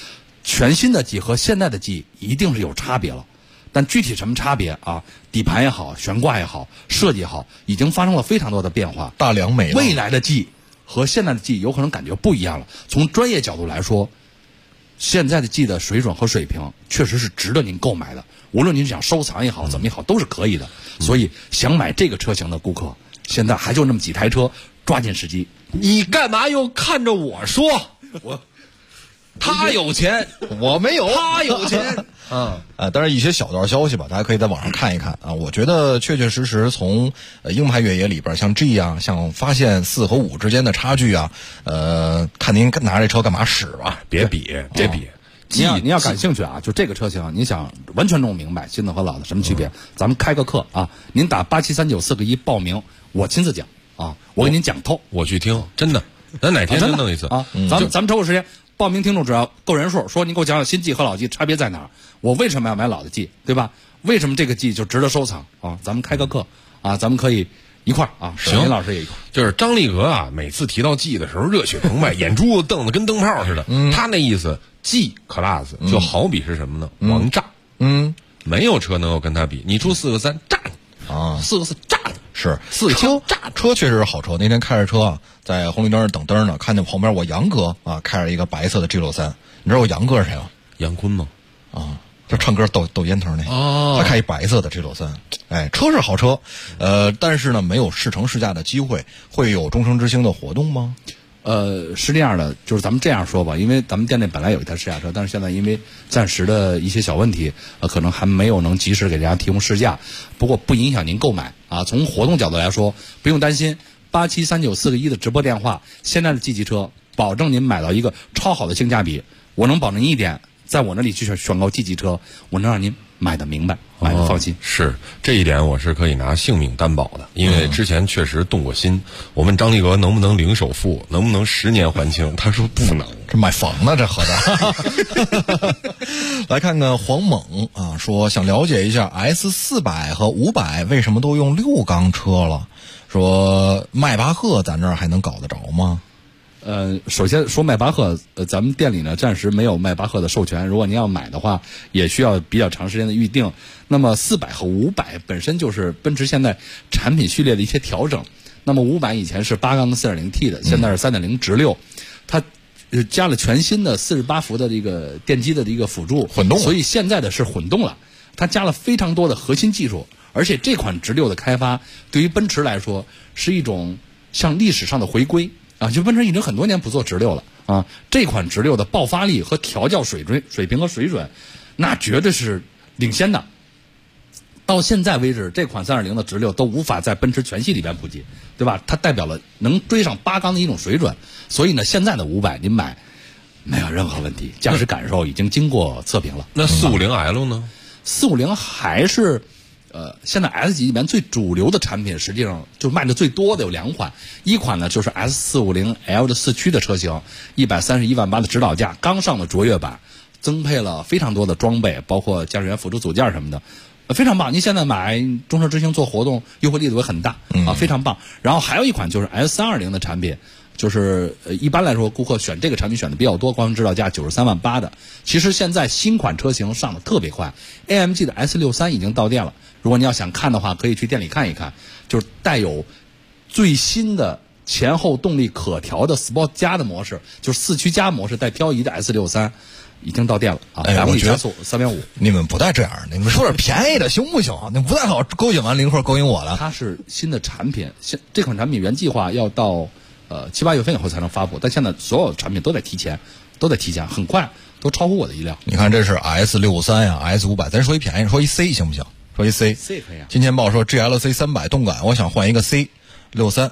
全新的 G 和现在的 G 一定是有差别了，但具体什么差别啊？底盘也好，悬挂也好，设计也好，已经发生了非常多的变化， 大梁没了。 未来的 G 和现在的 G 有可能感觉不一样了。从专业角度来说，现在的 G 的水准和水平确实是值得您购买的，无论您想收藏也好，怎么也好，都是可以的。所以想买这个车型的顾客，现在还就那么几台车，抓紧时机。 你干嘛又看着我说？他有钱， 我没有。 他有钱。 当然一些小道消息吧，大家可以在网上看一看啊。我觉得确确实实从硬派越野里边，像 G 啊，像发现4和5之间的差距啊，看您拿这车干嘛使吧， 别比。 您要感兴趣啊，就这个车型，你想完全弄明白新的和老的什么区别，咱们开个课啊，您打873941报名，我亲自讲啊，我给您讲透。 我去听，真的，咱哪天就弄一次啊？咱们抽个时间。报名听众只要够人数，说您给我讲讲新 G 和老 G 差别在哪儿？我为什么要买老的 G， 对吧？为什么这个 G 就值得收藏啊？咱们开个课啊，咱们可以一块儿啊。 行， 林老师也一块儿。 就是张立革啊，每次提到 G 的时候热血澎湃，眼珠子瞪得跟灯泡似的。他那意思 G Class 就好比是什么呢？王炸。没有车能够跟他比。你出4个3炸啊，4个4炸。 是车确实是好车。那天开着车啊，在红绿灯等灯呢，看见旁边我杨哥啊开着一个白色的 G63。你知道我杨哥是谁吗？ 杨坤吗？ 啊，就唱歌抖烟头那。他开一白色的 G63。哎，车是好车，但是呢没有试乘试驾的机会。会有终生之星的活动吗？ 是这样的，就是咱们这样说吧，因为咱们店内本来有一台试驾车，但是现在因为暂时的一些小问题，可能还没有能及时给大家提供试驾。不过不影响您购买啊。从活动角度来说，不用担心，873941的直播电话，现在的 G 级车保证您买到一个超好的性价比。我能保证一点，在我那里去选购 G 级车，我能让您买得明白，买得放心。 是这一点我是可以拿性命担保的，因为之前确实动过心。我问张立革能不能零首付，能不能10年还清，他说不能。 这买房呢，这合的。来看看黄猛啊，说想了解一下 S400和500为什么都用6缸车了，说迈巴赫咱这儿还能搞得着吗？ 首先说迈巴赫，咱们店里呢暂时没有迈巴赫的授权，如果您要买的话，也需要比较长时间的预定。那么400和500本身就是奔驰现在产品序列的一些调整。那么500以前是8缸的 4.0T 的，现在是3.0直6，它加了全新的48伏的这个电机的一个辅助混动， 所以现在的是混动了。它加了非常多的核心技术，而且这款直6的开发对于奔驰来说是一种像历史上的回归。啊，就奔驰已经很多年不做直6了啊！这款直6的爆发力和调教水平和水准，那绝对是领先的。到现在为止，这款3.0的直6都无法在奔驰全系里边普及，对吧？它代表了能追上8缸的一种水准。所以呢，现在的500您买没有任何问题，驾驶感受已经经过测评了。 那450L 呢 ？450还是。现在 S 级里面最主流的产品，实际上就卖的最多的有2款，一款呢就是 S450L 的4驱的车型，131万8的指导价，刚上的卓越版，增配了非常多的装备，包括驾驶员辅助组件什么的，非常棒。您现在买终身之星做活动，优惠力度也很大啊，非常棒。然后还有一款就是 S320的产品。就是一般来说，顾客选这个产品选的比较多，官方指导价93万8的。其实现在新款车型上的特别快 ，AMG 的 S63已经到店了。如果你要想看的话，可以去店里看一看，就是带有最新的前后动力可调的 Sport 加的模式，就是4驱加模式带漂移的 S63。已经到店了啊！ 我觉得 3.5， 你们不带这样的，你们说点便宜的行不行？你不太好勾引完零或勾引我了。 它是新的产品，这款产品原计划要到7、8月份以后才能发布，但现在所有产品都在提前，很快，都超乎我的意料。 你看这是 S63呀，S500，咱说一便宜，说一 C 行不行？说一 C 可以啊。 金钱豹说 GLC 300动感，我想换一个 C63。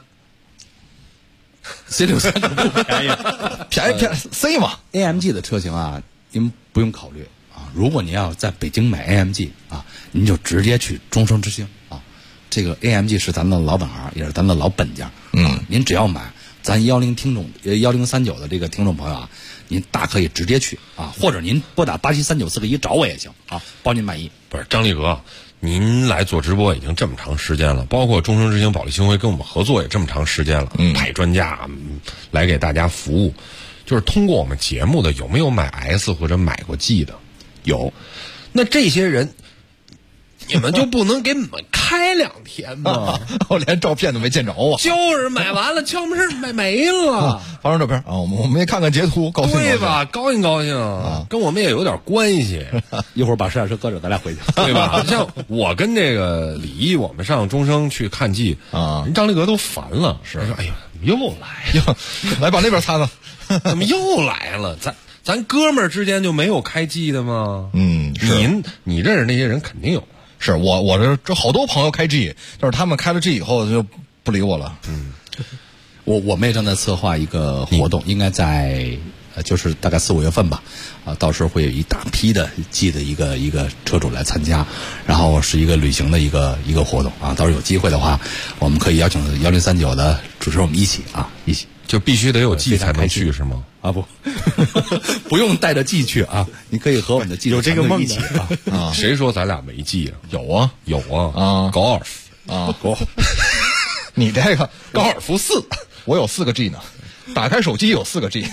C63 不便宜， 便宜 C 嘛。 AMG 的车型啊，您不用考虑啊。如果您要在北京买 AMG 啊，您就直接去终生之星啊。这个 AMG 是咱们的老本行，也是咱们的老本家。您只要买，咱1039的这个听众朋友啊，您大可以直接去啊，或者您拨打873941找我也行啊，包您满意。 不是张立革，您来做直播已经这么长时间了，包括终生之星、保利星辉跟我们合作也这么长时间了，派专家来给大家服务。 就是通过我们节目的有没有买 S 或者买过 G 的？ 有。 那这些人，你们就不能给你们开2天吗？ 我连照片都没见着啊！ 就是买完了，敲门声买没了， 发张照片啊，我们也看看截图，高兴对吧？高兴高兴啊，跟我们也有点关系。 一会儿把摄像车搁这，咱俩回去， 对吧？像我跟这个李一，我们上中生去看G啊，人张立革都烦了，说哎呀，又来呀， 来把那边擦擦， 怎么又来了？咱哥们儿之间就没有开G的吗？你认识那些人肯定有。 是我这好多朋友开 G， 就是他们开了 G 以后就不理我了。 我们也正在策划一个活动，应该在就是大概4、5月份吧，到时候会有一大批的G的一个车主来参加，然后是一个旅行的一个活动啊。到时候有机会的话，我们可以邀请1039的主持人我们一起就必须得有G才能去是吗？ 啊不，不用带着G去啊，你可以和我们的G有这个梦一起啊。 谁说咱俩没G啊？ 有啊， 高尔夫啊，你这个高尔夫4，我有4个G 呢。打开手机有4个G，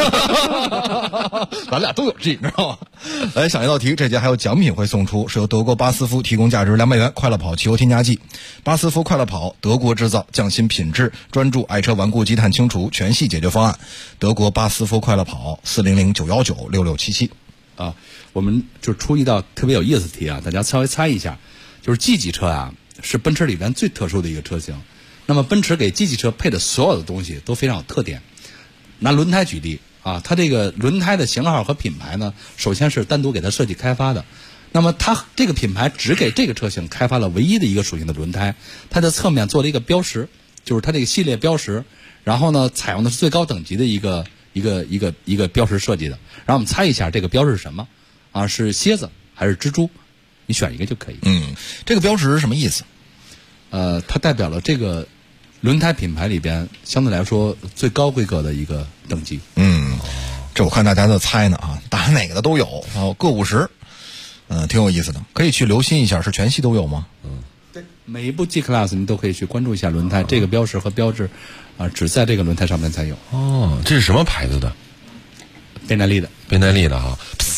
咱俩都有G， 你知道吗？来，想一道题，这节还有奖品会送出，是由德国巴斯夫提供价值200元快乐跑汽油添加剂。巴斯夫快乐跑，德国制造，匠心品质，专注爱车顽固积碳清除全系解决方案。德国巴斯夫快乐跑，400-919-6677。 啊，我们就出一道特别有意思的题啊，大家稍微猜一下，就是 G 级车啊，是奔驰里边最特殊的一个车型。那么奔驰给 G 级车配的所有的东西都非常有特点。拿轮胎举例啊，它这个轮胎的型号和品牌呢，首先是单独给它设计开发的。那么它这个品牌只给这个车型开发了唯一的一个属性的轮胎，它的侧面做了一个标识，就是它这个系列标识。然后呢，采用的是最高等级的一个标识设计的。然后我们猜一下这个标识是什么啊？是蝎子还是蜘蛛？你选一个就可以。 这个标识是什么意思？ 它代表了这个轮胎品牌里边相对来说最高规格的一个等级。 这我看大家都猜呢啊，打哪个的都有，各50，挺有意思的，可以去留心一下，是全系都有吗？ 对，每一部 G Class 你都可以去关注一下轮胎，这个标识和标志只在这个轮胎上面才有。 这是什么牌子的？ 倍耐力的哈。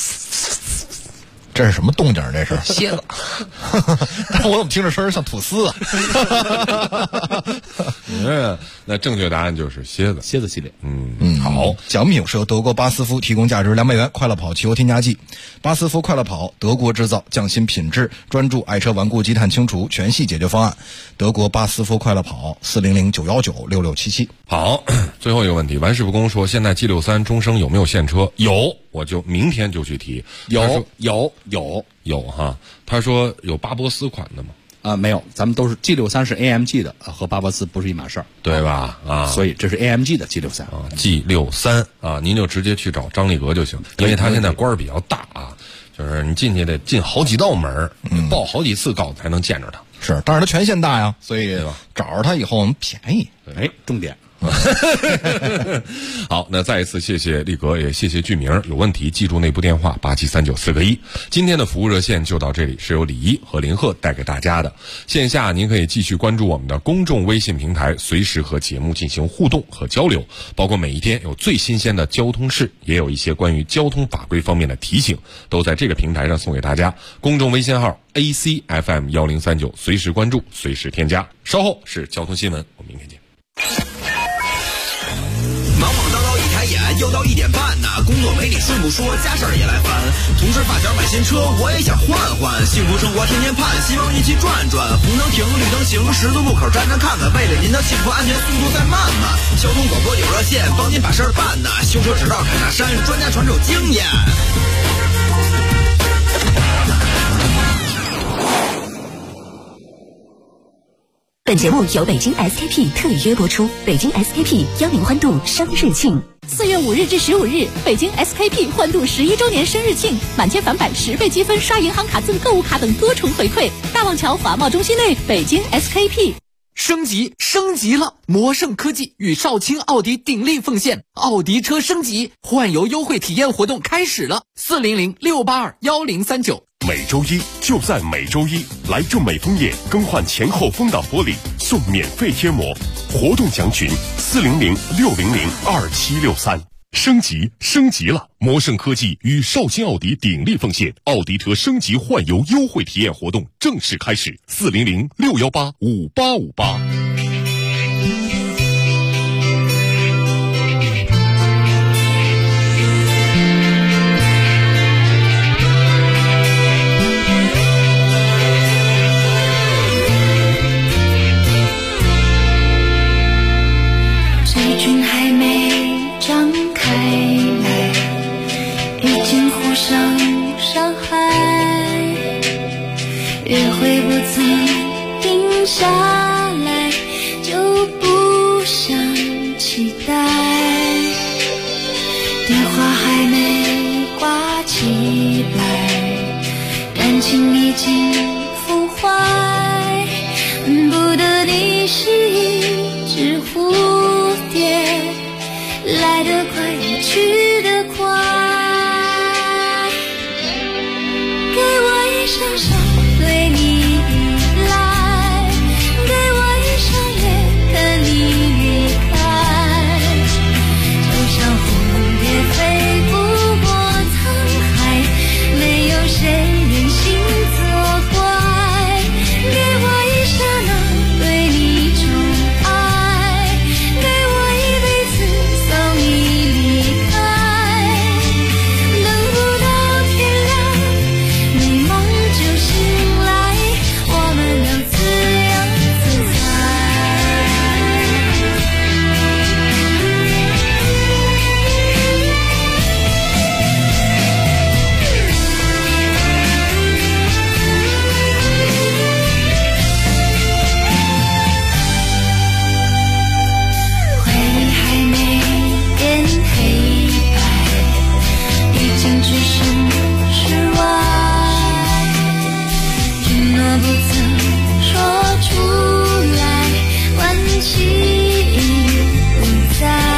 这是什么动静？这是蝎子， 我怎么听着声像吐司啊？ 那正确答案就是蝎子系列。 好，奖品是由德国巴斯夫提供价值200元快乐跑汽油添加剂。巴斯夫快乐跑，德国制造，匠心品质，专注爱车顽固积碳清除全系解决方案。德国巴斯夫快乐跑，400-919-6677。 好，最后一个问题，完事不公说，现在 G63 中升有没有现车？有，我就明天就去提。 有哈，他说有巴博斯款的吗？ 没有，咱们都是 G63 是 AMG 的，和巴博斯不是一码事儿， 对吧？ 所以这是 AMG 的 G63 G63 啊，您就直接去找张立革就行，因为他现在官儿比较大啊，就是你进去得进好几道门，报好几次告才能见着他。 是，但是他权限大呀，所以找着他以后我们便宜。 重点。 好，那再一次谢谢立革，也谢谢剧名。有问题记住那部电话873941。今天的服务热线就到这里，是由李一和林鹤带给大家的。线下您可以继续关注我们的公众微信平台，随时和节目进行互动和交流，包括每一天有最新鲜的交通事，也有一些关于交通法规方面的提醒，都在这个平台上送给大家。公众微信号 ACFM1039，随时关注，随时添加。稍后是交通新闻，我们明天见。 忙忙叨叨一抬眼，又到1点半呐，工作没理顺不说，家事儿也来烦。同事发小买新车，我也想换换，幸福生活天天盼，希望一起转转。红灯停，绿灯行，十字路口站站看看，为了您的幸福安全，速度再慢慢。交通广播有热线，帮您把事儿办呐。修车直道砍大山，专家传授经验。 本节目由北京 SKP 特约播出。北京 SKP 邀您欢度生日庆。4月5日至15日，北京 SKP 欢度11周年生日庆，满千返版10倍积分，刷银行卡赠购物卡等多重回馈。大望桥华贸中心内，北京 SKP。 升级了！魔盛科技与少卿奥迪鼎力奉献，奥迪车升级换油优惠体验活动开始了，400-682-1039。 每周一就在每周一，来正美枫叶更换前后风挡玻璃送免费贴膜，活动详询400-600-2763。 升级了！摩胜科技与绍兴奥迪鼎力奉献，奥迪车升级换油优惠体验活动正式开始，400-618-5858。 水军还没张开来，已经互相伤害，约会不曾定下来，就不想期待，电话还没挂起来，感情已经腐坏，恨不得你是一只蝴蝶，来得快也去得快，给我一双手对你依赖，给我一双眼看你离开，就像蝴蝶飞不过沧海，没有谁忍心责怪，给我一刹那对你宠爱，给我一辈子送你离开，等不到天亮，美梦就醒来，我们都自由自在。回忆还没变黑白，已经只剩室外，承诺不曾说出来，关系已不在，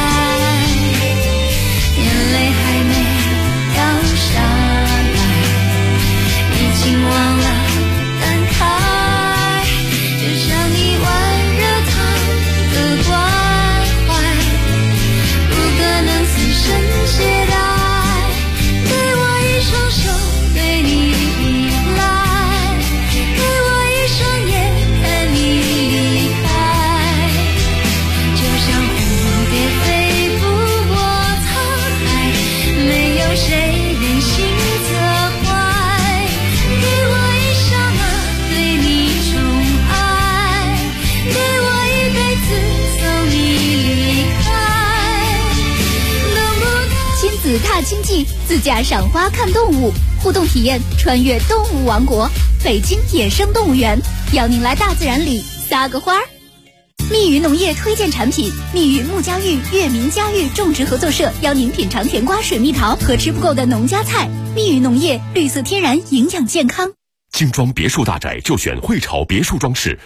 眼泪还没掉下来，已经忘了感慨，就像一碗热汤的关怀，不可能死生懈怠，给我一双手对你依赖，给我一双眼看你离开，就像蝴蝶飞不过沧海，没有谁忍心责怪，给我一刹那对你宠爱，给我一辈子送你离开，等不到亲子踏青记，自驾赏花看动物，互动体验穿越动物王国，北京野生动物园，邀您来大自然里撒个花儿。密语农业推荐产品，密语木家育月明家育种植合作社邀您品尝甜瓜、水蜜桃和吃不够的农家菜。密语农业，绿色天然，营养健康。 精装别墅大宅就选汇潮别墅装饰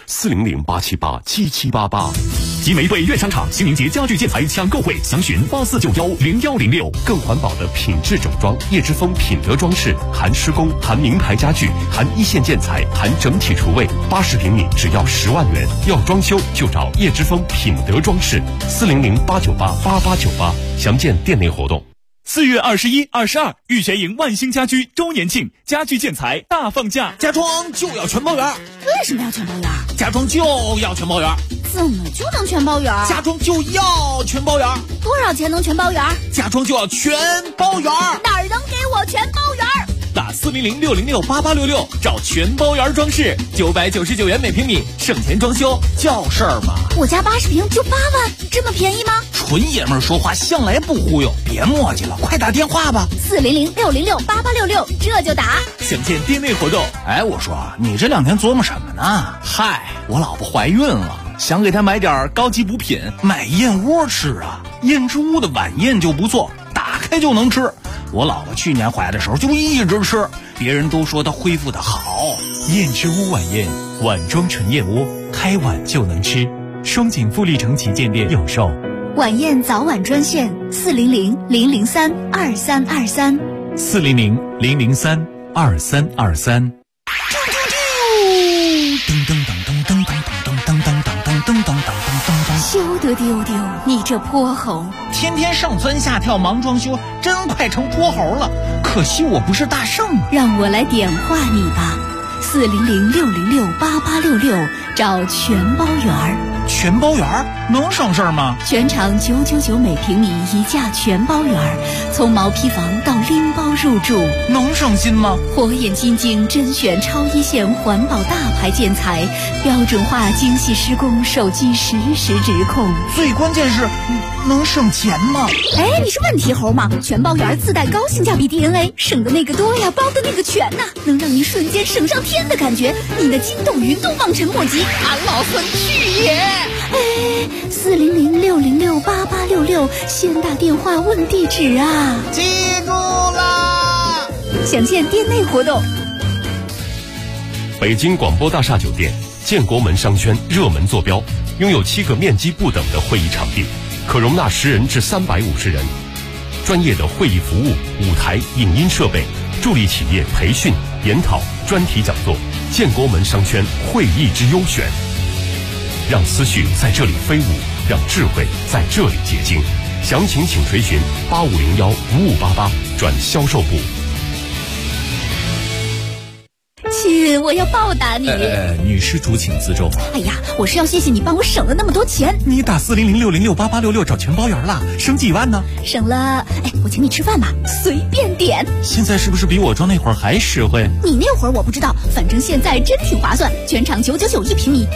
，400-878-7788。集美汇悦商场清明节家具建材抢购会，详询84910106。更环保的品质整装，叶之峰品德装饰，含施工，含名牌家具，含一线建材，含整体厨卫，80平米只要10万元。要装修就找叶之峰品德装饰，400-898-8898。详见店内活动。 4月21、22，玉泉营万兴家居周年庆，家具建材大放价， 家装就要全包圆。 为什么要全包圆？ 家装就要全包圆。 怎么就能全包圆？ 家装就要全包圆。 多少钱能全包圆？ 家装就要全包圆。 哪儿能给我全包圆？ 打400-606-8866，找全包圆装饰，999元每平米，省钱装修叫事儿嘛。 我家80平就8万，这么便宜吗？ 纯爷们儿说话向来不忽悠，别磨叽了，快打电话吧。 400-606-8866，这就打。 详见店内活动。 哎，我说你这2天琢磨什么呢？嗨，我老婆怀孕了，想给她买点高级补品，买燕窝吃啊。燕之屋的晚宴就不错，打开就能吃。我老婆去年怀的时候就一直吃，别人都说她恢复的好。 燕之屋晚宴，碗装纯燕窝，开碗就能吃。双井富力城旗舰店有售。 晚宴早晚专线400-003-2323。 400-003-2323。 噔噔噔噔噔噔噔噔噔噔噔噔噔噔噔。 休得丢丢，你这泼猴！ 天天上蹿下跳忙装修，真快成泼猴了。可惜我不是大圣啊。 让我来点化你吧，400-606-8866，找全包圆儿。 全包圆儿能省事儿吗？ 全场999每平米一价全包圆儿，从毛坯房到拎包入住， 能省心吗？ 火眼金睛甄选超一线环保大牌建材，标准化精细施工，手机实时指控。 最关键是能省钱吗？ 哎，你是问题猴吗？全包圆自带高性价比 DNA， 省的那个多呀，包的那个全呐，能让你瞬间省上天的感觉，你的筋斗云都望尘莫及。俺老孙去也！哎，400-606-8866，先打电话问地址啊！ 记住啦！ 详见店内活动。 北京广播大厦酒店建国门商圈热门坐标，拥有7个面积不等的会议场地，可容纳10人至350人。专业的会议服务、舞台、影音设备，助力企业培训、研讨、专题讲座。建国门商圈会议之优选。让思绪在这里飞舞，让智慧在这里结晶。详情请垂询8501-5588转销售部。 亲，我要报答你。 女施主请自重。 哎呀，我是要谢谢你帮我省了那么多钱。 你打400-606-8866找全包圆了，省几万呢？ 省了，哎，我请你吃饭吧，随便点。 现在是不是比我装那会儿还实惠？ 你那会儿我不知道，反正现在真挺划算，全场999一平米。